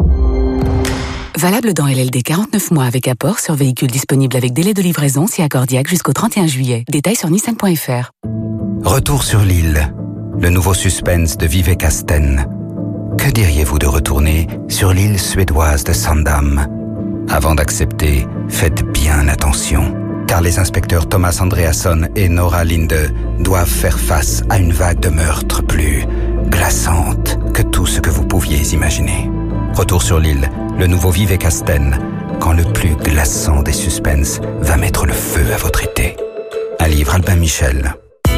Valable dans L L D quarante-neuf mois avec apport sur véhicule disponible avec délai de livraison si accordiaque jusqu'au trente et un juillet. Détails sur nissan point f r. Retour sur l'île. Le nouveau suspense de Vivek Asten. Que diriez-vous de retourner sur l'île suédoise de Sandhamn ? Avant d'accepter, faites bien attention. Car les inspecteurs Thomas Andreasson et Nora Linde doivent faire face à une vague de meurtres plus glaçante que tout ce que vous pouviez imaginer. Retour sur l'île, le nouveau Vivek Asten, quand le plus glaçant des suspens va mettre le feu à votre été. Un livre Albin Michel.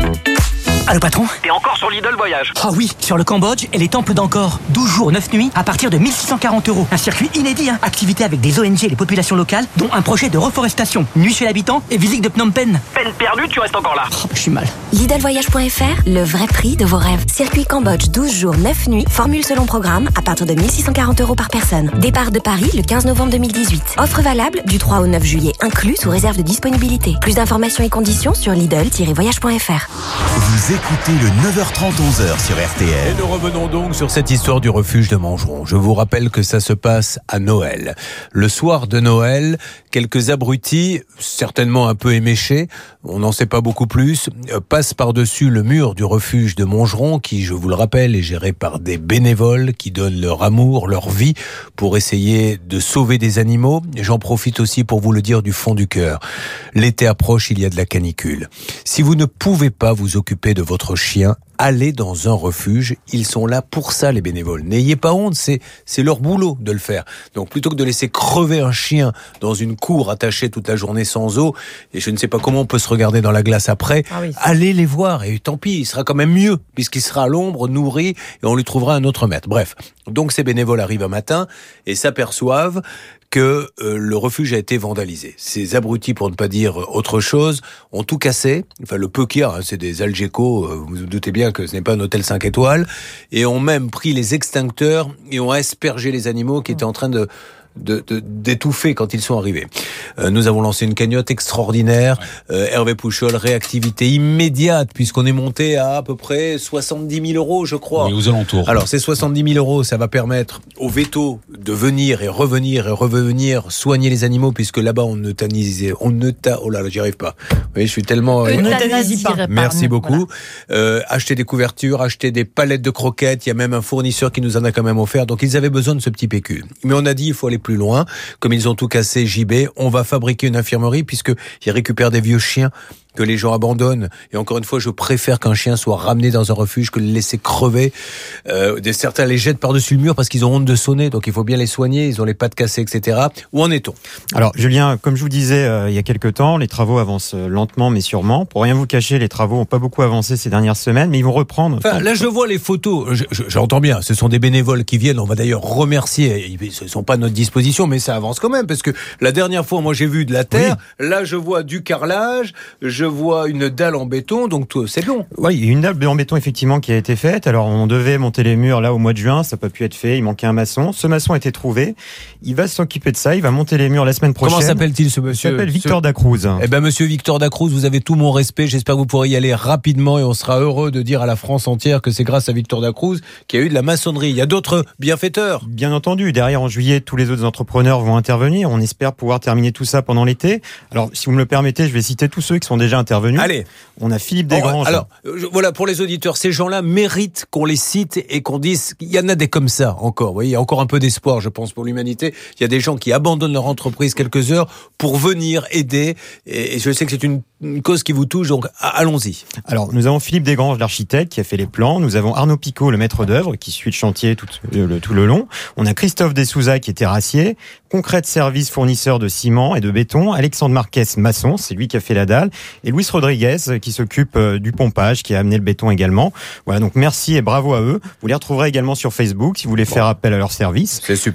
Allô patron ? T'es encore sur Lidl Voyage ? Ah oui, sur le Cambodge et les temples d'Angkor. douze jours, neuf nuits, à partir de mille six cent quarante euros. Un circuit inédit, hein. Activité avec des O N G et les populations locales, dont un projet de reforestation, nuit chez l'habitant et visite de Phnom Penh. Peine perdue, tu restes encore là. Oh, je suis mal. Lidl Voyage point f r, le vrai prix de vos rêves. Circuit Cambodge, douze jours, neuf nuits, formule selon programme, à partir de mille six cent quarante euros par personne. Départ de Paris le quinze novembre deux mille dix-huit. Offre valable du trois au neuf juillet, inclus sous réserve de disponibilité. Plus d'informations et conditions sur lidl tiret voyage point f r. Vous écoutez le neuf heures trente, onze heures sur R T L. Et nous revenons donc sur cette histoire du refuge de Montgeron. Je vous rappelle que ça se passe à Noël. Le soir de Noël, quelques abrutis, certainement un peu éméchés, on n'en sait pas beaucoup plus, passent par-dessus le mur du refuge de Montgeron, qui, je vous le rappelle, est géré par des bénévoles qui donnent leur amour, leur vie, pour essayer de sauver des animaux. J'en profite aussi pour vous le dire du fond du cœur. L'été approche, il y a de la canicule. Si vous ne pouvez pas vous occuper de votre chien, allez dans un refuge, ils sont là pour ça les bénévoles. N'ayez pas honte, c'est c'est leur boulot de le faire. Donc plutôt que de laisser crever un chien dans une cour attachée toute la journée sans eau, et je ne sais pas comment on peut se regarder dans la glace après, ah oui, allez les voir et tant pis, il sera quand même mieux puisqu'il sera à l'ombre, nourri et on lui trouvera un autre maître. Bref, donc ces bénévoles arrivent un matin et s'aperçoivent que euh, le refuge a été vandalisé. Ces abrutis, pour ne pas dire autre chose, ont tout cassé. Enfin, le peu qu'il y a, hein, c'est des Algeco, euh, vous vous doutez bien que ce n'est pas un hôtel cinq étoiles, et ont même pris les extincteurs et ont aspergé les animaux qui étaient en train de De, de, d'étouffer quand ils sont arrivés. Euh, nous avons lancé une cagnotte extraordinaire. Euh, Hervé Pouchol, réactivité immédiate, puisqu'on est monté à à peu près soixante-dix mille euros, je crois. Oui, aux alentours. Alors, ces soixante-dix mille euros, ça va permettre aux vétos de venir et revenir et revenir soigner les animaux, puisque là-bas, on euthanisait, on euta, oh là là, j'y arrive pas. Oui, je suis tellement... Euthanasie pas. Merci beaucoup. Voilà. Euh, acheter des couvertures, acheter des palettes de croquettes. Il y a même un fournisseur qui nous en a quand même offert. Donc, ils avaient besoin de ce petit pécule. Mais on a dit, il faut aller plus loin. Comme ils ont tout cassé, J B, on va fabriquer une infirmerie puisqu'ils récupèrent des vieux chiens que les gens abandonnent. Et encore une fois, je préfère qu'un chien soit ramené dans un refuge que de le laisser crever. Euh, certains les jettent par-dessus le mur parce qu'ils ont honte de sonner, donc il faut bien les soigner, ils ont les pattes cassées, et cetera. Où en est-on ? Alors, Julien, comme je vous disais euh, il y a quelques temps, les travaux avancent lentement mais sûrement. Pour rien vous cacher, les travaux n'ont pas beaucoup avancé ces dernières semaines, mais ils vont reprendre. Enfin, là, je vois les photos, je, je, j'entends bien, ce sont des bénévoles qui viennent, on va d'ailleurs remercier, ils ne sont pas à notre disposition, mais ça avance quand même, parce que la dernière fois, moi j'ai vu de la terre, oui. Là je vois du carrelage, je vois une dalle en béton, donc tout, c'est long. Oui, il y a une dalle en béton effectivement qui a été faite. Alors on devait monter les murs là au mois de juin, ça n'a pas pu être fait, il manquait un maçon. Ce maçon a été trouvé, il va s'occuper de ça, il va monter les murs la semaine prochaine. Comment s'appelle-t-il ce monsieur ? Il s'appelle Victor ce... Dacruz. Eh ben monsieur Victor Dacruz, vous avez tout mon respect, j'espère que vous pourrez y aller rapidement et on sera heureux de dire à la France entière que c'est grâce à Victor Dacruz qu'il y a eu de la maçonnerie. Il y a d'autres bienfaiteurs. Bien entendu, derrière en juillet, tous les autres entrepreneurs vont intervenir, on espère pouvoir terminer tout ça pendant l'été. Alors si vous me le permettez, je vais citer tous ceux qui sont déjà intervenus. Allez. On a Philippe Desgranges. Alors, je, voilà, pour les auditeurs, ces gens-là méritent qu'on les cite et qu'on dise, il y en a des comme ça encore, vous voyez, il y a encore un peu d'espoir, je pense, pour l'humanité. Il y a des gens qui abandonnent leur entreprise quelques heures pour venir aider, et, et je sais que c'est une, une cause qui vous touche, donc allons-y. Alors, nous avons Philippe Desgranges, l'architecte, qui a fait les plans. Nous avons Arnaud Picot, le maître d'œuvre, qui suit le chantier tout le, tout le long. On a Christophe Dessouza, qui est terrassier. Concrète Service, fournisseur de ciment et de béton. Alexandre Marquez, maçon, c'est lui qui a fait la dalle. Et Luis Rodriguez, qui s'occupe du pompage, qui a amené le béton également. Voilà, donc merci et bravo à eux. Vous les retrouverez également sur Facebook si vous voulez bon. faire appel à leur service. C'est super.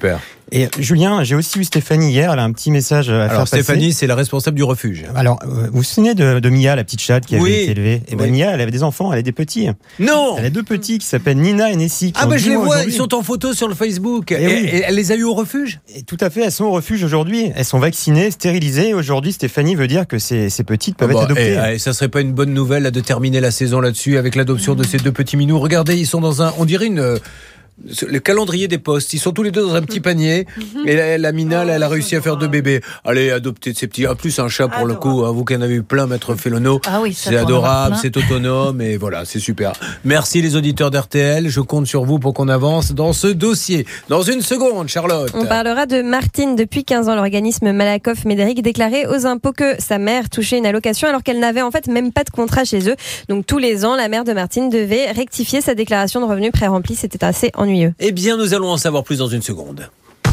Et Julien, j'ai aussi eu Stéphanie hier, elle a un petit message à Alors, faire passer. Stéphanie, c'est la responsable du refuge. Alors, euh, vous vous souvenez de, de Mia, la petite chatte qui avait Oui. été élevée? Et ben Oui. Mia, elle avait des enfants, elle a des petits. Non. Elle a deux petits qui s'appellent Nina et Nessie. qui Ah ont bah dix je les mois vois, aujourd'hui. ils sont en photo sur le Facebook. Eh Et, oui. et elle les a eu au refuge? Et tout à fait, elles sont au refuge aujourd'hui. Elles sont vaccinées, stérilisées. Aujourd'hui, Stéphanie veut dire que ces, ces petites peuvent Ah bah, être adoptées. et, et ça serait pas une bonne nouvelle là, de terminer la saison là-dessus avec l'adoption de ces deux petits minous. Regardez, ils sont dans un, on dirait une, euh, le calendrier des postes. Ils sont tous les deux dans un petit panier. Et la, la Mina, là, elle a réussi à faire deux bébés. Allez, adopter de ces petits. En plus, un chat pour le coup. Hein, vous qui en avez eu plein, Maître Félono. Ah oui, ça, c'est pour en avoir adorable, plein. c'est autonome et voilà, c'est super. Merci les auditeurs d'R T L. Je compte sur vous pour qu'on avance dans ce dossier. Dans une seconde, Charlotte. On parlera de Martine. Depuis quinze ans, l'organisme Malakoff Médéric déclarait aux impôts que sa mère touchait une allocation alors qu'elle n'avait en fait même pas de contrat chez eux. Donc tous les ans, la mère de Martine devait rectifier sa déclaration de revenus pré-remplie. C'était assez ennuyeux. Eh bien, nous allons en savoir plus dans une seconde.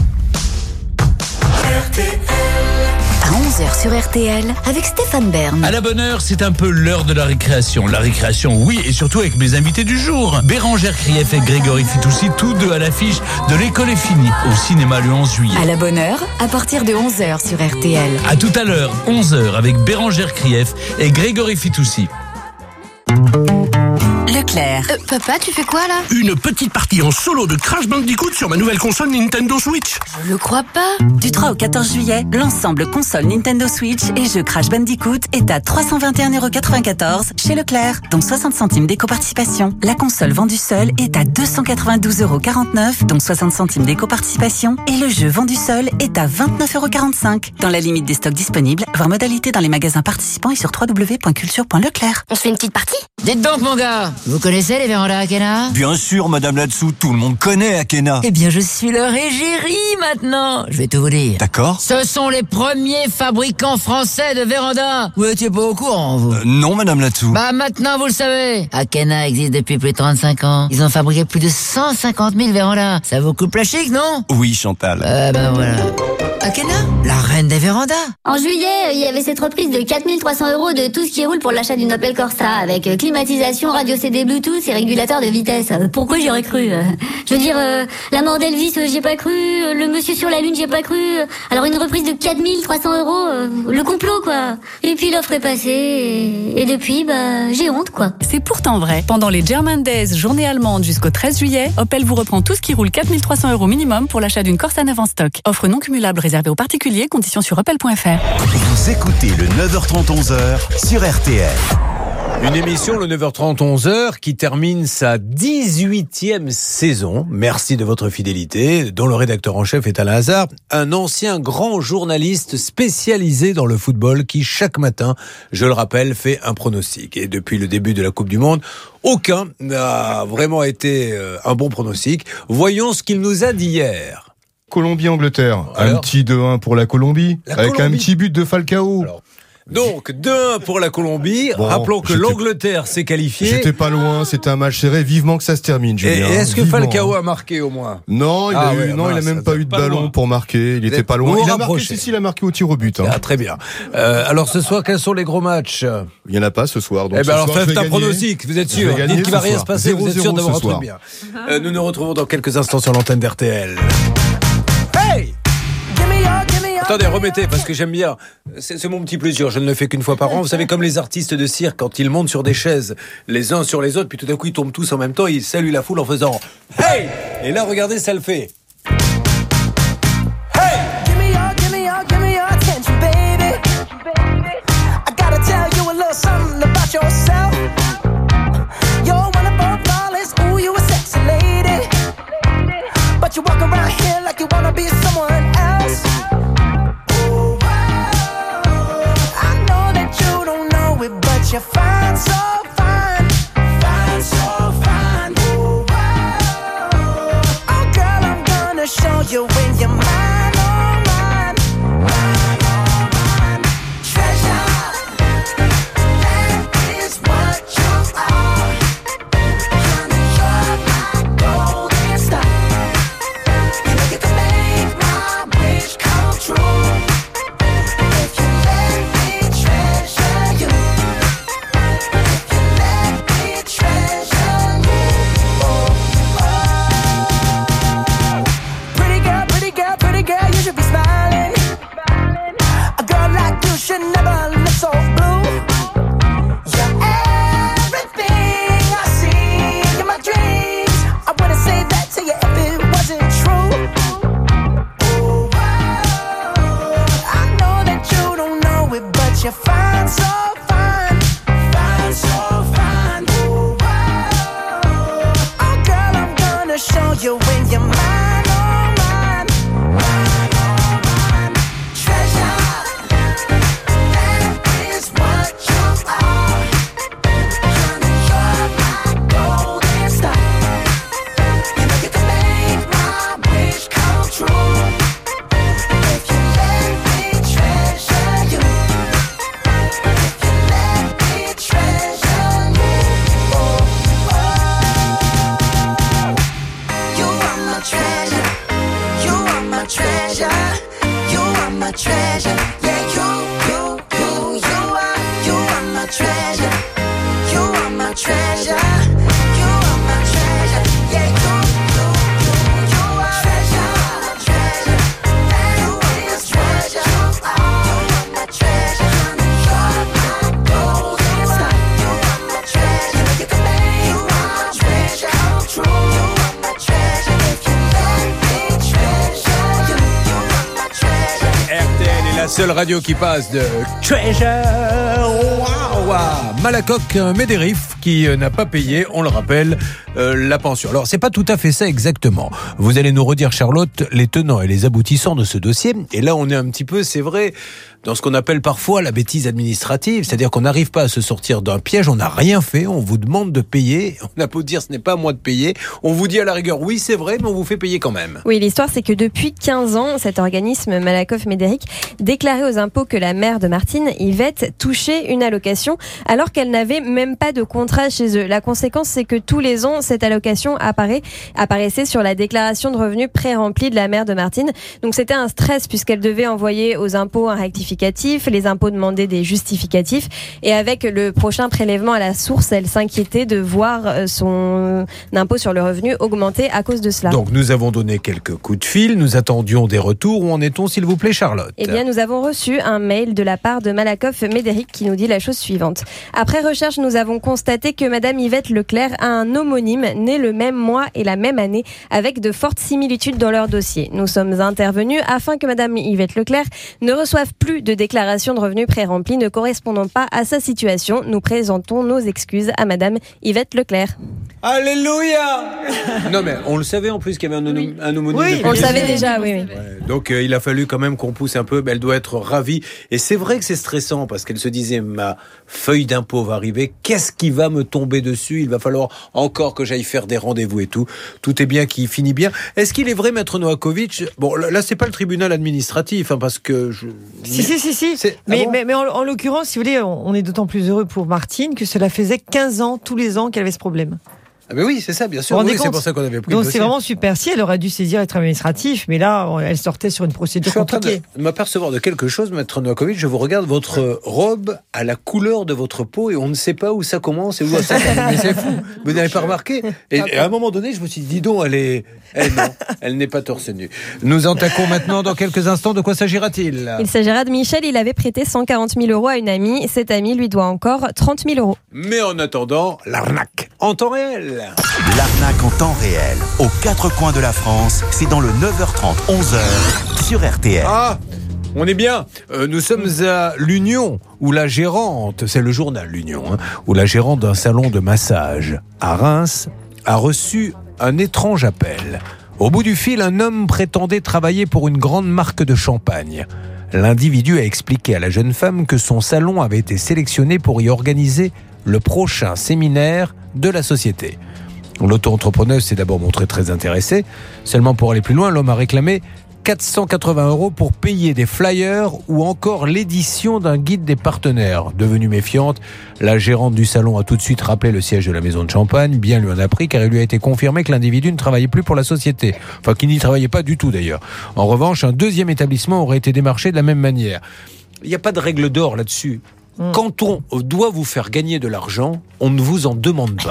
À onze heures sur R T L, avec Stéphane Bern. À la bonne heure, c'est un peu l'heure de la récréation. La récréation, oui, et surtout avec mes invités du jour. Bérangère Krief et Grégory Fitoussi, tous deux à l'affiche de L'école est finie, au cinéma le onze juillet. À la bonne heure, à partir de onze heures sur R T L. À tout à l'heure, onze heures, avec Bérangère Krief et Grégory Fitoussi. Leclerc. Euh, papa, tu fais quoi là? Une petite partie en solo de Crash Bandicoot sur ma nouvelle console Nintendo Switch. Je le crois pas. Du trois au quatorze juillet, l'ensemble console Nintendo Switch et jeux Crash Bandicoot est à trois cent vingt et un euros quatre-vingt-quatorze chez Leclerc, dont soixante centimes d'éco-participation. La console vendue seule est à deux cent quatre-vingt-douze euros quarante-neuf, dont soixante centimes d'éco-participation. Et le jeu vendu seul est à vingt-neuf euros quarante-cinq, dans la limite des stocks disponibles. Voir modalité dans les magasins participants et sur w w w point culture point leclerc. On se fait une petite partie? Dites donc mon gars, vous connaissez les vérandas Akena? Bien sûr, madame là-dessous, tout le monde connaît Akena. Eh bien je suis leur égérie maintenant. Je vais tout vous dire. D'accord. Ce sont les premiers fabricants français de vérandas. Vous étiez pas au courant, vous? Euh, non, madame là-dessous. Bah maintenant vous le savez. Akena existe depuis plus de trente-cinq ans. Ils ont fabriqué plus de cent cinquante mille vérandas. Ça vous coupe la chic, non? Oui, Chantal. Euh, ben voilà. Akena, la reine des vérandas. En juillet, il y avait cette reprise de quatre mille trois cents euros de tout ce qui roule pour l'achat d'une Opel Corsa avec euh, climatisation, radio C D Bluetooth et régulateur de vitesse. Euh, Pourquoi j'y aurais cru? euh Je veux dire, euh, la mort d'Elvis, euh, j'y ai pas cru. euh, Le monsieur sur la lune, j'y ai pas cru. euh, Alors une reprise de quatre mille trois cents euros, euh, le complot quoi. Et puis l'offre est passée et, et depuis, bah, j'ai honte quoi. C'est pourtant vrai. Pendant les German Days, journée allemande jusqu'au treize juillet, Opel vous reprend tout ce qui roule quatre mille trois cents euros minimum pour l'achat d'une Corsa neuve en stock. Offre non cumulable réservée aux particuliers, conditions sur opel point f r. Vous écoutez le neuf heures trente onze heures sur R T L. Une émission, le neuf heures trente, onze heures, qui termine sa dix-huitième saison. Merci de votre fidélité, dont le rédacteur en chef est Alain Hazard, un ancien grand journaliste spécialisé dans le football qui, chaque matin, je le rappelle, fait un pronostic. Et depuis le début de la Coupe du Monde, aucun n'a vraiment été un bon pronostic. Voyons ce qu'il nous a dit hier. Colombie-Angleterre, un petit deux un pour la Colombie, La avec Colombie. un petit but de Falcao. Alors, donc, deux un pour la Colombie. Bon, Rappelons que j'étais- l'Angleterre s'est qualifiée. J'étais pas loin, c'était un match serré, vivement que ça se termine, Et, Julien. et est-ce que vivement, Falcao hein. a marqué au moins? Non, il Ah a, eu, ouais, non, il a mince, même ça pas doit eu de pas ballon loin. pour marquer. Il Vous était êtes- pas loin. vous Il a rapprochez. marqué, si, si, il a marqué au tir au but. Hein. Ah, très bien. Euh, alors ce soir, quels sont les gros matchs? Il y en a pas ce soir. Donc Eh ce ben alors soir, je faites vais un gagner. pronostic, vous êtes Je vais sûr? gagner Dites qu'il va ce rien soir. se passer, vous êtes sûr zéro zéro d'avoir un ce truc soir. bien. Euh, nous nous retrouvons dans quelques instants sur l'antenne d'R T L. Hey! Attendez, remettez, parce que j'aime bien. C'est, c'est mon petit plaisir, je ne le fais qu'une fois par an. Vous savez, comme les artistes de cirque, quand ils montent sur des chaises, les uns sur les autres, puis tout d'un coup ils tombent tous en même temps, ils saluent la foule en faisant « Hey !» Et là, regardez, ça le fait. Give me your, give me your, give me your attention, baby. I gotta tell you a little something about yourself. You're one of our flawless, ooh, you a sexy lady. But you walk around here like you wanna be someone else. Ooh, I know that you don't know it, but you're fine, so fine. Fine, so fine. Ooh, oh, girl, I'm gonna you should never look so blue. You're everything I see in my dreams. I wouldn't say that to you if it wasn't true. Ooh, I know that you don't know it, but you're fine, so fine, fine, so fine. Ooh, oh girl, I'm gonna show you when you're mine. Treasure, yeah, you, you, you, you are, you are my treasure. You are my treasure. You are my treasure. Yeah, you, you, you, you are treasure, treasure. You are my treasure. You are my treasure. You're my golden star. You are my treasure. You can make my treasure come true. You are my treasure. If you let me treasure you, you are my treasure. R T L est la seule radio qui passe de Treasure. Wow, wow. Malakoff Médérif qui n'a pas payé, on le rappelle, euh, la pension. Alors c'est pas tout à fait ça exactement. Vous allez nous redire, Charlotte, les tenants et les aboutissants de ce dossier. Et là on est un petit peu, c'est vrai, dans ce qu'on appelle parfois la bêtise administrative, c'est-à-dire qu'on n'arrive pas à se sortir d'un piège, on n'a rien fait, on vous demande de payer, on a beau dire ce n'est pas à moi de payer, on vous dit à la rigueur oui c'est vrai, mais on vous fait payer quand même. Oui, l'histoire c'est que depuis quinze ans, cet organisme Malakoff Médéric déclarait aux impôts que la mère de Martine, Yvette, touchait une allocation alors qu'elle n'avait même pas de contrat chez eux. La conséquence c'est que tous les ans, cette allocation apparaît, apparaissait sur la déclaration de revenus pré-remplie de la mère de Martine. Donc c'était un stress puisqu'elle devait envoyer aux impôts un rectificatif. Les impôts demandaient des justificatifs et avec le prochain prélèvement à la source, elle s'inquiétait de voir son impôt sur le revenu augmenter à cause de cela. Donc nous avons donné quelques coups de fil, nous attendions des retours. Où en est-on, s'il vous plaît, Charlotte ? Eh bien, nous avons reçu un mail de la part de Malakoff Médéric qui nous dit la chose suivante. Après recherche, nous avons constaté que Madame Yvette Leclerc a un homonyme né le même mois et la même année avec de fortes similitudes dans leur dossier. Nous sommes intervenus afin que Madame Yvette Leclerc ne reçoive plus de déclaration de revenus pré-remplie ne correspondant pas à sa situation. Nous présentons nos excuses à Madame Yvette Leclerc. Alléluia. Non mais on le savait en plus qu'il y avait un, oui. un homonyme. Oui, on le savait déjà, oui. oui. Ouais, donc euh, il a fallu quand même qu'on pousse un peu. Elle doit être ravie. Et c'est vrai que c'est stressant parce qu'elle se disait ma feuille d'impôt va arriver. Qu'est-ce qui va me tomber dessus ? Il va falloir encore que j'aille faire des rendez-vous et tout. Tout est bien qui finit bien. Est-ce qu'il est vrai, Maître Novakovic ? Bon, là c'est pas le tribunal administratif, hein, parce que je... si si si si. C'est... Mais, ah bon mais mais en, en l'occurrence, si vous voulez, on est d'autant plus heureux pour Martine que cela faisait quinze ans tous les ans qu'elle avait ce problème. Ah ben oui, c'est ça, bien sûr. Oui, c'est pour ça qu'on avait pris Donc le c'est vraiment super. Si elle aurait dû saisir être administratif, mais là, elle sortait sur une procédure compliquée. Je suis en train de m'apercevoir de quelque chose, Maître Novakovic. Je vous regarde, votre robe à la couleur de votre peau et on ne sait pas où ça commence et où ça termine. Mais c'est fou. Vous n'avez pas remarqué ? Et, et à un moment donné, je me suis dit, dis donc, elle est, elle non, elle n'est pas torse nu. Nous attaquons maintenant dans quelques instants. De quoi s'agira-t-il ? Il s'agira de Michel. Il avait prêté cent quarante mille euros à une amie. Cette amie lui doit encore trente mille euros. Mais en attendant, l'arnaque en temps réel. L'arnaque en temps réel, aux quatre coins de la France, c'est dans le neuf heures trente, onze heures sur R T L. Ah, on est bien. Euh, nous sommes à l'Union, où la gérante, c'est le journal l'Union, hein, où la gérante d'un salon de massage à Reims a reçu un étrange appel. Au bout du fil, un homme prétendait travailler pour une grande marque de champagne. L'individu a expliqué à la jeune femme que son salon avait été sélectionné pour y organiser le prochain séminaire de la société. L'auto-entrepreneuse s'est d'abord montrée très intéressée. Seulement pour aller plus loin, l'homme a réclamé quatre cent quatre-vingts euros pour payer des flyers ou encore l'édition d'un guide des partenaires. Devenue méfiante, la gérante du salon a tout de suite rappelé le siège de la maison de champagne. Bien lui en a pris car il lui a été confirmé que l'individu ne travaillait plus pour la société. Enfin, qu'il n'y travaillait pas du tout d'ailleurs. En revanche, un deuxième établissement aurait été démarché de la même manière. Il n'y a pas de règle d'or là-dessus. Quand on doit vous faire gagner de l'argent, on ne vous en demande pas.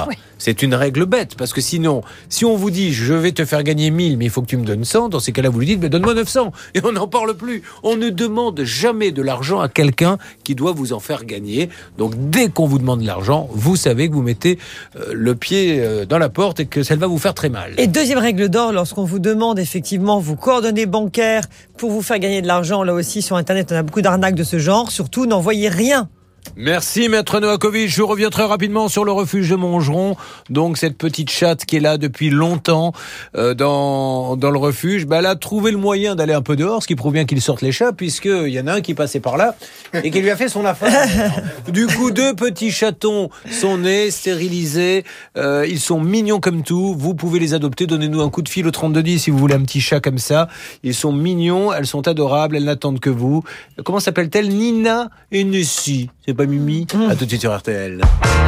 C'est une règle bête, parce que sinon, si on vous dit je vais te faire gagner mille, mais il faut que tu me donnes cent, dans ces cas-là, vous lui dites mais donne-moi neuf cents, et on n'en parle plus. On ne demande jamais de l'argent à quelqu'un qui doit vous en faire gagner. Donc dès qu'on vous demande de l'argent, vous savez que vous mettez euh, le pied euh, dans la porte et que ça va vous faire très mal. Et deuxième règle d'or, lorsqu'on vous demande effectivement vos coordonnées bancaires pour vous faire gagner de l'argent, là aussi sur Internet, on a beaucoup d'arnaques de ce genre, surtout n'envoyez rien. Merci Maître Novakovic, je reviens très rapidement sur le refuge de Montgeron. Donc cette petite chatte qui est là depuis longtemps euh, dans, dans le refuge, bah, elle a trouvé le moyen d'aller un peu dehors, ce qui prouve bien qu'il sorte les chats, puisqu'il y en a un qui passait par là et qui lui a fait son affaire. Du coup, deux petits chatons sont nés, stérilisés, euh, ils sont mignons comme tout, vous pouvez les adopter, donnez-nous un coup de fil au trente-deux dix si vous voulez un petit chat comme ça. Ils sont mignons, elles sont adorables, elles n'attendent que vous. Comment s'appelle-t-elle? Nina et Nessie. C'est pas Mimi. Mmh. À tout de suite sur R T L.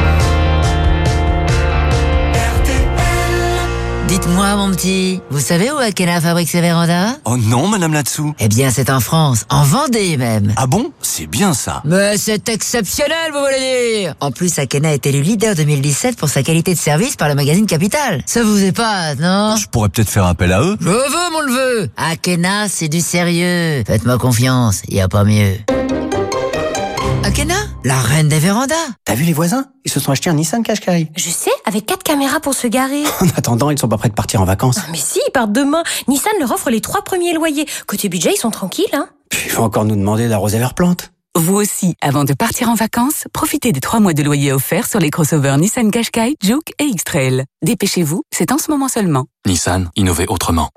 Dites-moi, mon petit, vous savez où Akena fabrique ses vérandas? Oh non, madame là-dessous. Eh bien, c'est en France, en Vendée même. Ah bon? C'est bien ça. Mais c'est exceptionnel, vous voulez dire? En plus, Akena est élu leader deux mille dix-sept pour sa qualité de service par le magazine Capital. Ça vous épate, non? Je pourrais peut-être faire appel à eux. Je veux, mon neveu. Akena, c'est du sérieux. Faites-moi confiance, y a pas mieux. Akena, la reine des vérandas. T'as vu les voisins? Ils se sont achetés un Nissan Qashqai. Je sais, avec quatre caméras pour se garer. En attendant, ils sont pas prêts de partir en vacances. Mais si, ils partent demain. Nissan leur offre les trois premiers loyers. Côté budget, ils sont tranquilles, hein. Puis il faut encore nous demander d'arroser leurs plantes. Vous aussi, avant de partir en vacances, profitez des trois mois de loyer offerts sur les crossovers Nissan Qashqai, Juke et X-Trail. Dépêchez-vous, c'est en ce moment seulement. Nissan, innover autrement.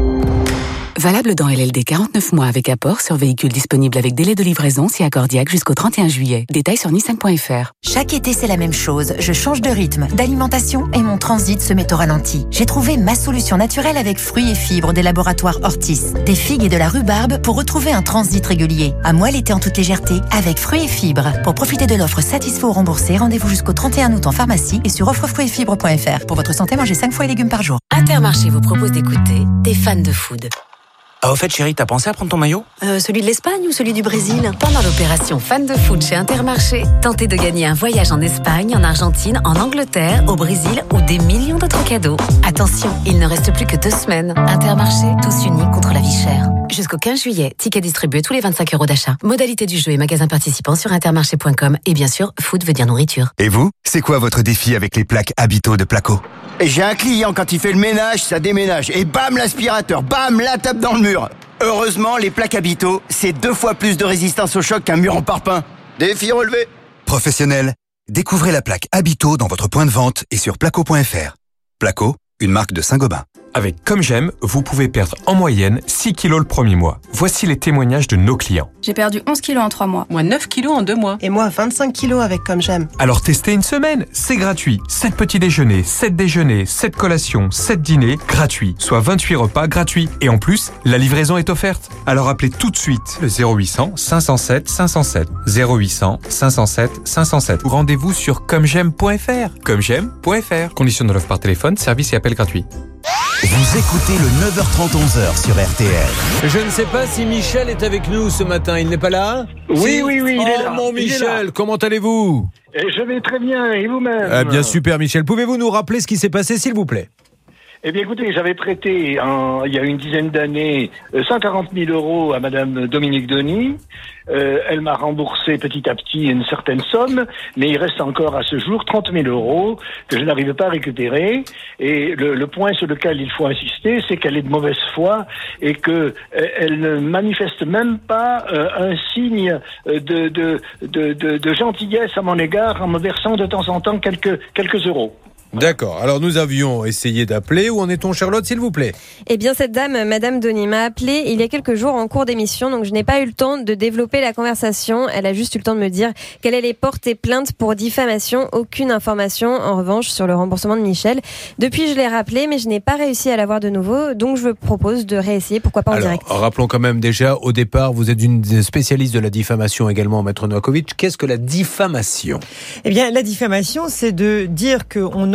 Valable dans L L D quarante-neuf mois avec apport sur véhicule disponible avec délai de livraison si accordiaque jusqu'au trente et un juillet. Détails sur nissan point f r. Chaque été, c'est la même chose. Je change de rythme, d'alimentation et mon transit se met au ralenti. J'ai trouvé ma solution naturelle avec fruits et fibres des laboratoires Hortis. Des figues et de la rhubarbe pour retrouver un transit régulier. À moi l'été en toute légèreté avec fruits et fibres. Pour profiter de l'offre satisfait ou remboursé, rendez-vous jusqu'au trente et un août en pharmacie et sur offre fruits et fibres point f r. Pour votre santé, mangez cinq fois les légumes par jour. Intermarché vous propose d'écouter des fans de food. Ah, au fait, chérie, t'as pensé à prendre ton maillot? Euh, celui de l'Espagne ou celui du Brésil? Pendant l'opération Fan de Foot chez Intermarché, tentez de gagner un voyage en Espagne, en Argentine, en Angleterre, au Brésil ou des millions d'autres cadeaux. Attention, il ne reste plus que deux semaines. Intermarché, tous unis contre la vie chère. Jusqu'au quinze juillet, tickets distribués tous les vingt-cinq euros d'achat. Modalité du jeu et magasins participants sur intermarché point com. Et bien sûr, food veut dire nourriture. Et vous, c'est quoi votre défi avec les plaques Habito de Placo? Et j'ai un client, quand il fait le ménage, ça déménage. Et bam, l'aspirateur, bam, la tape dans le mur. Heureusement, les plaques Habito, c'est deux fois plus de résistance au choc qu'un mur en parpaing. Défi relevé. Professionnel, découvrez la plaque Habito dans votre point de vente et sur placo point f r. Placo, une marque de Saint-Gobain. Avec Comme J'aime, vous pouvez perdre en moyenne six kilos le premier mois. Voici les témoignages de nos clients. J'ai perdu onze kilos en trois mois. Moi neuf kilos en deux mois. Et moi vingt-cinq kilos avec Comme J'aime. Alors testez une semaine, c'est gratuit. sept petits déjeuners, sept déjeuners, sept collations, sept dîners, gratuits. Soit vingt-huit repas gratuits. Et en plus, la livraison est offerte. Alors appelez tout de suite le zéro huit cents cinq cent sept cinq cent sept. zéro huit cents cinq cent sept cinq cent sept. Ou rendez-vous sur comme j'aime point f r. comme j'aime point f r. Conditions de l'offre par téléphone, service et appel gratuit. Vous écoutez le neuf heures trente onze heures sur R T L. Je ne sais pas si Michel est avec nous ce matin. Il n'est pas là? Oui, si oui, oui, il oh, est là. mon Il Michel, est là. comment allez-vous? Et je vais très bien, et vous-même? Ah, bien super, Michel. Pouvez-vous nous rappeler ce qui s'est passé, s'il vous plaît? Eh bien, écoutez, j'avais prêté, en, il y a une dizaine d'années, cent quarante mille euros à Madame Dominique Denis. Euh, elle m'a remboursé petit à petit une certaine somme, mais il reste encore à ce jour trente mille euros que je n'arrive pas à récupérer. Et le, le point sur lequel il faut insister, c'est qu'elle est de mauvaise foi et que euh, elle ne manifeste même pas euh, un signe de, de, de, de, de gentillesse à mon égard en me versant de temps en temps quelques, quelques euros. D'accord. Alors nous avions essayé d'appeler. Où en est-on, Charlotte, s'il vous plaît? Eh bien, cette dame, Madame Denis, m'a appelé il y a quelques jours en cours d'émission, donc je n'ai pas eu le temps de développer la conversation. Elle a juste eu le temps de me dire qu'elle allait porter plainte pour diffamation. Aucune information, en revanche, sur le remboursement de Michel. Depuis, je l'ai rappelé, mais je n'ai pas réussi à l'avoir de nouveau, donc je vous propose de réessayer, pourquoi pas en Alors, direct. rappelons quand même déjà, au départ, vous êtes une spécialiste de la diffamation également, Maître Novakovic. Qu'est-ce que la diffamation? Eh bien, la diffamation, c'est de dire qu'on aurait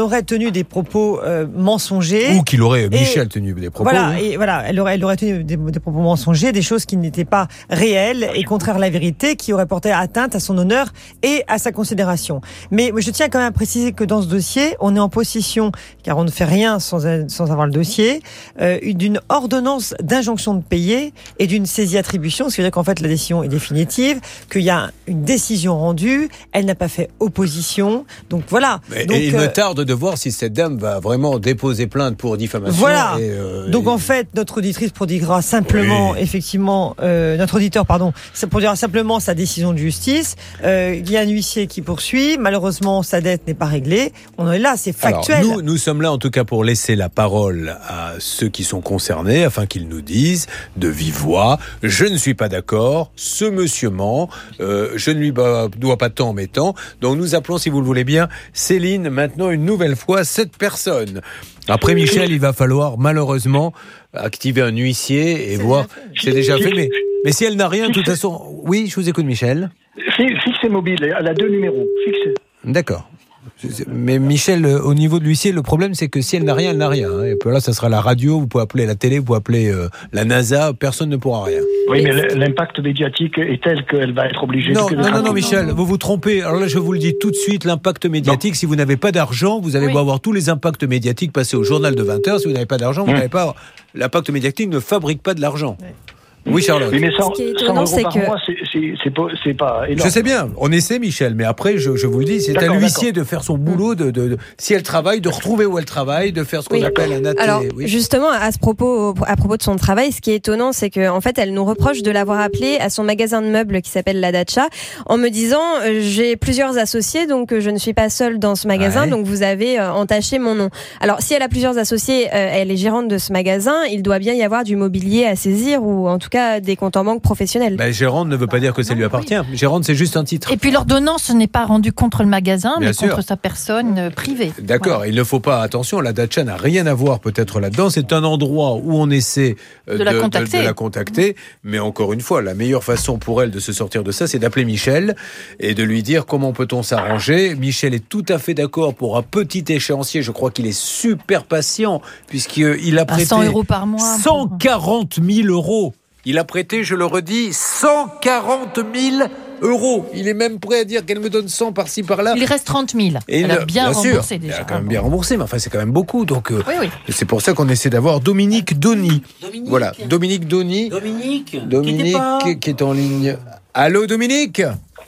aurait tenu des propos euh, mensongers. Ou qu'il aurait, et, Michel, tenu des propos. Voilà, hein. et voilà, elle aurait, elle aurait tenu des, des propos mensongers, des choses qui n'étaient pas réelles et contraires à la vérité, qui auraient porté atteinte à son honneur et à sa considération. Mais je tiens quand même à préciser que dans ce dossier, on est en possession, car on ne fait rien sans, sans avoir le dossier, euh, d'une ordonnance d'injonction de payer et d'une saisie-attribution, ce qui veut dire qu'en fait la décision est définitive, qu'il y a une décision rendue, elle n'a pas fait opposition, donc voilà. Mais, donc, et il euh, me tarde de voir si cette dame va vraiment déposer plainte pour diffamation. Voilà. Et, euh, donc et... en fait, notre auditrice prodiguera simplement, oui. effectivement, euh, notre auditeur, pardon, ça produira simplement sa décision de justice. Euh, il y a un huissier qui poursuit. Malheureusement, sa dette n'est pas réglée. On est là, c'est factuel. Alors, nous, nous sommes là en tout cas pour laisser la parole à ceux qui sont concernés afin qu'ils nous disent de vive voix, je ne suis pas d'accord, ce monsieur ment, euh, je ne lui dois pas tant mais tant. Donc nous appelons, si vous le voulez bien, Céline, maintenant une nouvelle fois cette personne. Après Michel, il va falloir malheureusement activer un huissier et c'est voir. C'est déjà fait, mais, mais si elle n'a rien, de toute façon. Oui, je vous écoute, Michel. Fixe et mobile, elle a deux numéros. Fixe. D'accord. Mais Michel, au niveau de l'huissier, le problème c'est que si elle n'a rien, elle n'a rien. Hein. Et puis là, ça sera la radio, vous pouvez appeler la télé, vous pouvez appeler euh, la NASA, personne ne pourra rien. Oui, mais l'impact médiatique est tel qu'elle va être obligée non, de... Non, non, non, Michel, vous vous trompez. Alors là, je vous le dis tout de suite, l'impact médiatique, non. Si vous n'avez pas d'argent, vous allez oui. avoir tous les impacts médiatiques passés au journal de vingt heures. Si vous n'avez pas d'argent, vous mmh. n'avez pas... L'impact médiatique ne fabrique pas de l'argent. Oui. Oui, Charlotte. Oui, mais cent, Ce qui est étonnant, cent euros par c'est que... mois, c'est, c'est, c'est, pas, c'est pas énorme. Je sais bien, on essaie, Michel, mais après, je, je vous le dis, c'est d'accord, à l'huissier de faire son boulot, de, de, de, si elle travaille, de retrouver où elle travaille, de faire ce qu'on oui. appelle un athée. Alors, oui. justement, à ce propos, à propos de son travail, ce qui est étonnant, c'est que, en fait, elle nous reproche de l'avoir appelé à son magasin de meubles qui s'appelle La Dacha, en me disant, euh, j'ai plusieurs associés, donc euh, je ne suis pas seule dans ce magasin, ouais. donc vous avez euh, entaché mon nom. Alors, si elle a plusieurs associés, euh, elle est gérante de ce magasin, il doit bien y avoir du mobilier à saisir, ou en tout cas des comptes en banque professionnelle. Ben, gérante ne veut pas dire que ça lui appartient. Oui. Gérante, c'est juste un titre. Et puis l'ordonnance n'est pas rendue contre le magasin, bien mais sûr. Contre sa personne euh, privée. D'accord, voilà. Il ne faut pas, attention, la Dacha n'a rien à voir peut-être là-dedans. C'est un endroit où on essaie euh, de, la de, de, de la contacter. Mmh. Mais encore une fois, la meilleure façon pour elle de se sortir de ça, c'est d'appeler Michel et de lui dire comment peut-on s'arranger. Michel est tout à fait d'accord pour un petit échéancier. Je crois qu'il est super patient puisqu'il a prêté à cent euros par mois. cent quarante mille euros. Il a prêté, je le redis, cent quarante mille euros. Il est même prêt à dire qu'elle me donne cent par-ci, par-là. Il reste trente mille. Et elle le, a bien, bien remboursé sûr, déjà. Elle a quand même bien remboursé, mais enfin, c'est quand même beaucoup. Donc, euh, oui, oui. C'est pour ça qu'on essaie d'avoir Dominique Donny. Dominique. Voilà, Dominique Donny. Dominique. Dominique qui, qui est en ligne. Allô, Dominique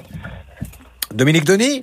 Dominique Donny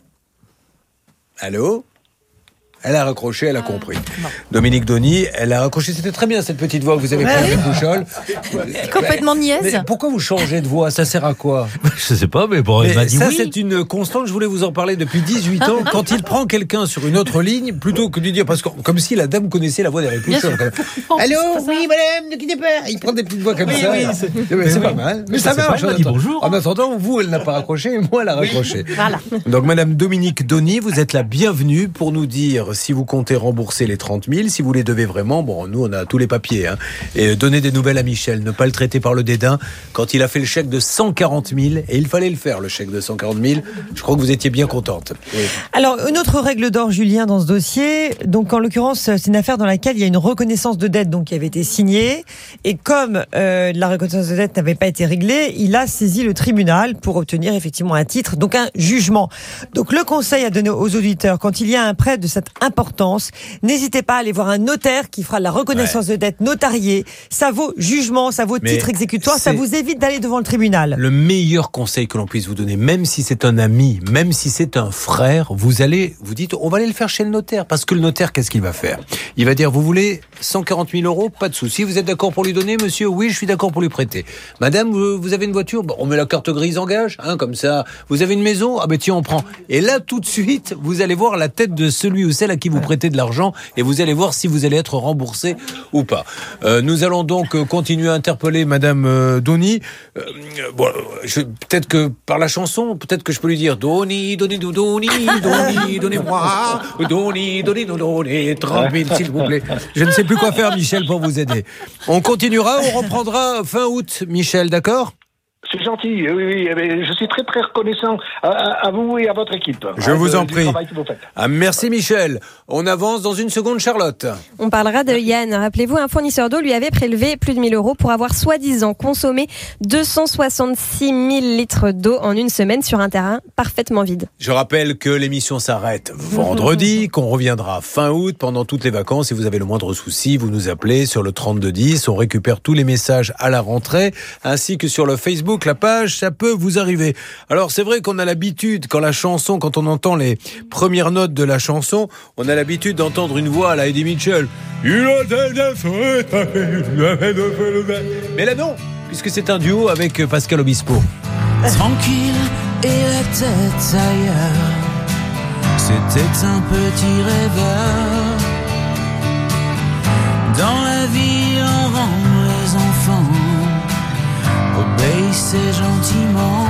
Allô Elle a raccroché, elle a compris. Euh, Dominique Donny, elle a raccroché. C'était très bien cette petite voix que vous avez prise avec Bouchol. Complètement niaise. Mais pourquoi vous changez de voix? Ça sert à quoi? Je sais pas, mais bon, mais elle m'a dit ça, oui. C'est une constante. Je voulais vous en parler depuis dix-huit ans. Quand il prend quelqu'un sur une autre ligne, plutôt que de dire, parce que comme si la dame connaissait la voix d'Eric Bouchol. Allô, oui, madame, ne quittez pas. Il prend des petites voix comme oui, ça. Oui, c'est, mais c'est oui. pas mal. Mais ça, ça marche. Dit bonjour. En attendant, vous, elle n'a pas raccroché, et moi, elle a raccroché. Oui. Voilà. Donc, madame Dominique Donny, vous êtes la bienvenue pour nous dire si vous comptez rembourser rembourser les trente mille. Si vous les devez vraiment, bon, nous, on a tous les papiers. Hein. Et donner des nouvelles à Michel, ne pas le traiter par le dédain. Quand il a fait le chèque de cent quarante mille, et il fallait le faire, le chèque de cent quarante mille, je crois que vous étiez bien contente. Oui. Alors, une autre règle d'or, Julien, dans ce dossier. Donc, en l'occurrence, c'est une affaire dans laquelle il y a une reconnaissance de dette donc, qui avait été signée. Et comme euh, la reconnaissance de dette n'avait pas été réglée, il a saisi le tribunal pour obtenir effectivement un titre, donc un jugement. Donc, le conseil à donner aux auditeurs, quand il y a un prêt de cette importance, n'hésitez pas à aller voir un notaire qui fera la reconnaissance ouais. de dette notariée. Ça vaut jugement, ça vaut Mais titre exécutoire, ça vous évite d'aller devant le tribunal. Le meilleur conseil que l'on puisse vous donner, même si c'est un ami, même si c'est un frère, vous allez, vous dites, on va aller le faire chez le notaire. Parce que le notaire, qu'est-ce qu'il va faire? Il va dire, vous voulez cent quarante mille euros? Pas de souci. Vous êtes d'accord pour lui donner, monsieur? Oui, je suis d'accord pour lui prêter. Madame, vous avez une voiture? Bon, on met la carte grise en gage, hein, comme ça. Vous avez une maison? Ah ben tiens, on prend. Et là, tout de suite, vous allez voir la tête de celui ou celle à qui vous prêtez de l'argent et vous allez voir si vous allez être remboursé ou pas. Euh, nous allons donc continuer à interpeller Madame euh, Donny. Euh, bon, je, peut-être que par la chanson, peut-être que je peux lui dire Donny, Donny, Donny, Donny, donnez-moi, Donny, Donny, Donny, trente mille s'il vous plaît. Je ne sais plus quoi faire, Michel, pour vous aider. On continuera, on reprendra fin août, Michel, d'accord? C'est gentil, oui, oui, oui. Je suis très très reconnaissant à, à, à vous et à votre équipe. Je hein, vous de, en du prie. travail que vous faites. Ah, merci Michel. On avance dans une seconde, Charlotte. On parlera de Yann. Rappelez-vous, un fournisseur d'eau lui avait prélevé plus de mille euros pour avoir soi-disant consommé deux cent soixante-six mille litres d'eau en une semaine sur un terrain parfaitement vide. Je rappelle que l'émission s'arrête vendredi, qu'on reviendra fin août pendant toutes les vacances. Si vous avez le moindre souci, vous nous appelez sur le trente-deux dix. On récupère tous les messages à la rentrée, ainsi que sur le Facebook, la page, ça peut vous arriver. Alors c'est vrai qu'on a l'habitude, quand la chanson, quand on entend les premières notes de la chanson, on a l'habitude d'entendre une voix à la Eddie Mitchell. Mais là non, puisque c'est un duo avec Pascal Obispo. Tranquille et la tête ailleurs, c'était un petit rêveur. Dans la vie on rend les enfants, obéissez gentiment,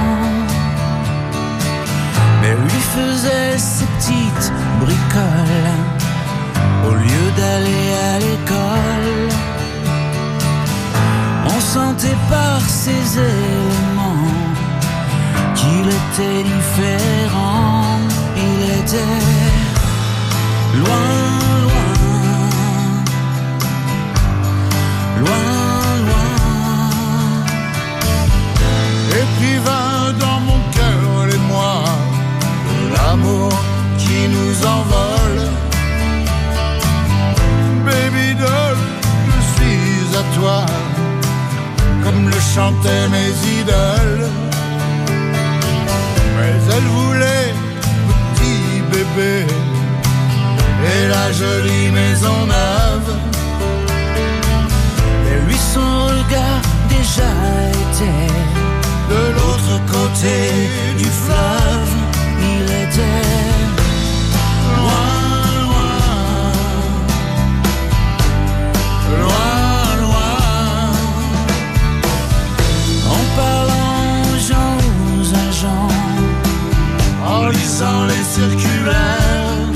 mais lui faisait ses petites bricoles au lieu d'aller à l'école. On sentait par ses éléments qu'il était différent. Il était loin, loin, loin, loin. Et puis vint dans mon cœur les mois de l'amour qui nous envole. Baby doll, je suis à toi, comme le chantaient mes idoles. Mais elle voulait petit bébé et la jolie maison neuve. Et lui son regard déjà était de l'autre côté du fleuve. Il était loin, loin, loin, loin. En parlant aux gens, aux agents, en lisant les circulaires,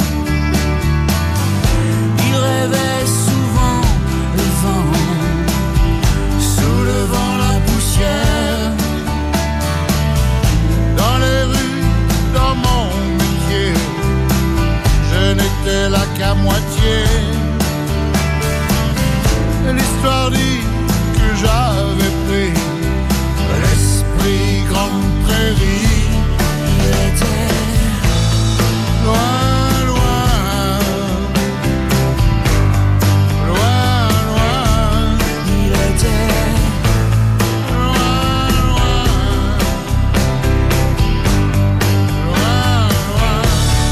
il rêvait souvent le vent, soulevant la poussière. Dans les rues, dans mon métier, je n'étais là qu'à moitié. L'histoire dit que j'avais pris l'esprit grande prairie. Il était loin, loin, loin, loin. Il était loin, loin, loin, loin.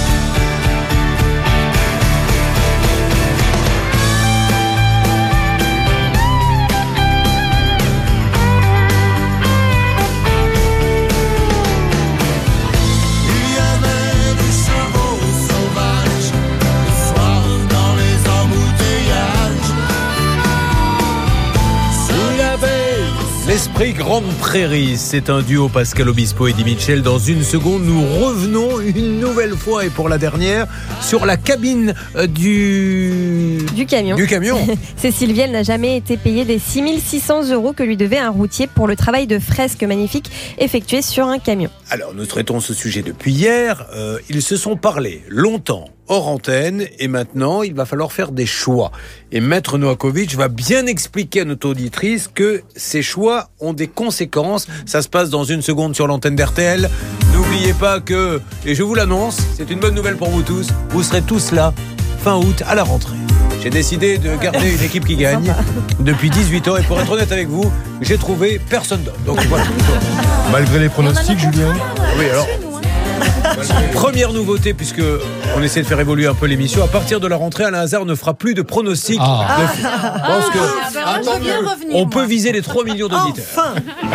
Il y avait des chevaux sauvages, le soir dans les embouteillages. Il y avait l'esprit Grande Prairie. C'est un duo Pascal Obispo et Eddie Mitchell. Dans une seconde, nous revenons une nouvelle fois et pour la dernière sur la cabine euh, du... Du camion. Du camion. Cécile Vielle n'a jamais été payée des six mille six cents euros que lui devait un routier pour le travail de fresque magnifique effectué sur un camion. Alors, nous traitons ce sujet depuis hier. Euh, ils se sont parlé longtemps hors antenne et maintenant, il va falloir faire des choix. Et Maître Novakovic va bien expliquer à notre auditrice que ces choix ont des conséquences. Ça se passe dans une seconde sur l'antenne d'R T L. N'oubliez pas que, et je vous l'annonce, c'est une bonne nouvelle pour vous tous, vous serez tous là fin août à la rentrée. J'ai décidé de garder une équipe qui gagne depuis dix-huit ans et pour être honnête avec vous, j'ai trouvé personne d'autre. Donc voilà. Malgré les pronostics, Julien. Oui, alors. Première nouveauté, puisque on essaie de faire évoluer un peu l'émission. À partir de la rentrée, Alain Hazard ne fera plus de pronostics. Ah. De... Je pense que Ah, je viens revenir, on moi. peut viser les trois millions d'auditeurs. Enfin.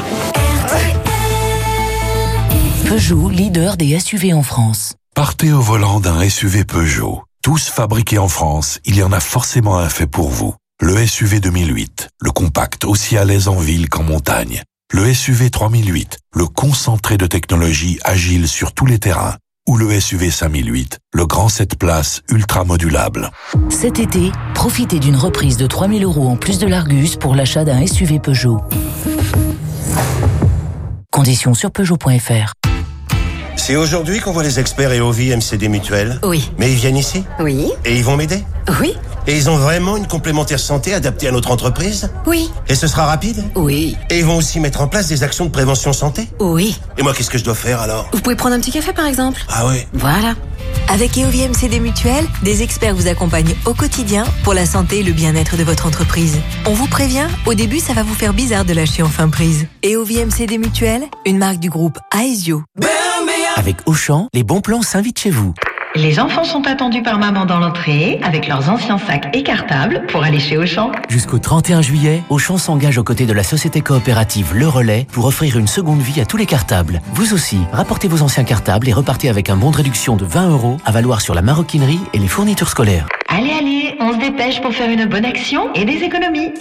Peugeot, leader des S U V en France. Partez au volant d'un S U V Peugeot. Tous fabriqués en France, il y en a forcément un fait pour vous. Le S U V deux mille huit, le compact aussi à l'aise en ville qu'en montagne. Le S U V trois mille huit, le concentré de technologie agile sur tous les terrains. Ou le S U V cinq mille huit, le grand sept places ultra modulable. Cet été, profitez d'une reprise de trois mille euros en plus de l'Argus pour l'achat d'un S U V Peugeot. Conditions sur Peugeot point F R. C'est aujourd'hui qu'on voit les experts et Ovi M C D Mutuelle? Oui. Mais ils viennent ici? Oui. Et ils vont m'aider? Oui. Et ils ont vraiment une complémentaire santé adaptée à notre entreprise? Oui. Et ce sera rapide? Oui. Et ils vont aussi mettre en place des actions de prévention santé? Oui. Et moi, qu'est-ce que je dois faire alors? Vous pouvez prendre un petit café par exemple? Ah ouais. Voilà. Avec E O V I M C D Mutuelle, des experts vous accompagnent au quotidien pour la santé et le bien-être de votre entreprise. On vous prévient, au début ça va vous faire bizarre de lâcher en fin prise. E O V I M C D Mutuelle, une marque du groupe Aesio. Avec Auchan, les bons plans s'invitent chez vous. Les enfants sont attendus par maman dans l'entrée avec leurs anciens sacs écartables pour aller chez Auchan. Jusqu'au trente et un juillet, Auchan s'engage aux côtés de la société coopérative Le Relais pour offrir une seconde vie à tous les cartables. Vous aussi, rapportez vos anciens cartables et repartez avec un bon de réduction de vingt euros à valoir sur la maroquinerie et les fournitures scolaires. Allez, allez, on se dépêche pour faire une bonne action et des économies.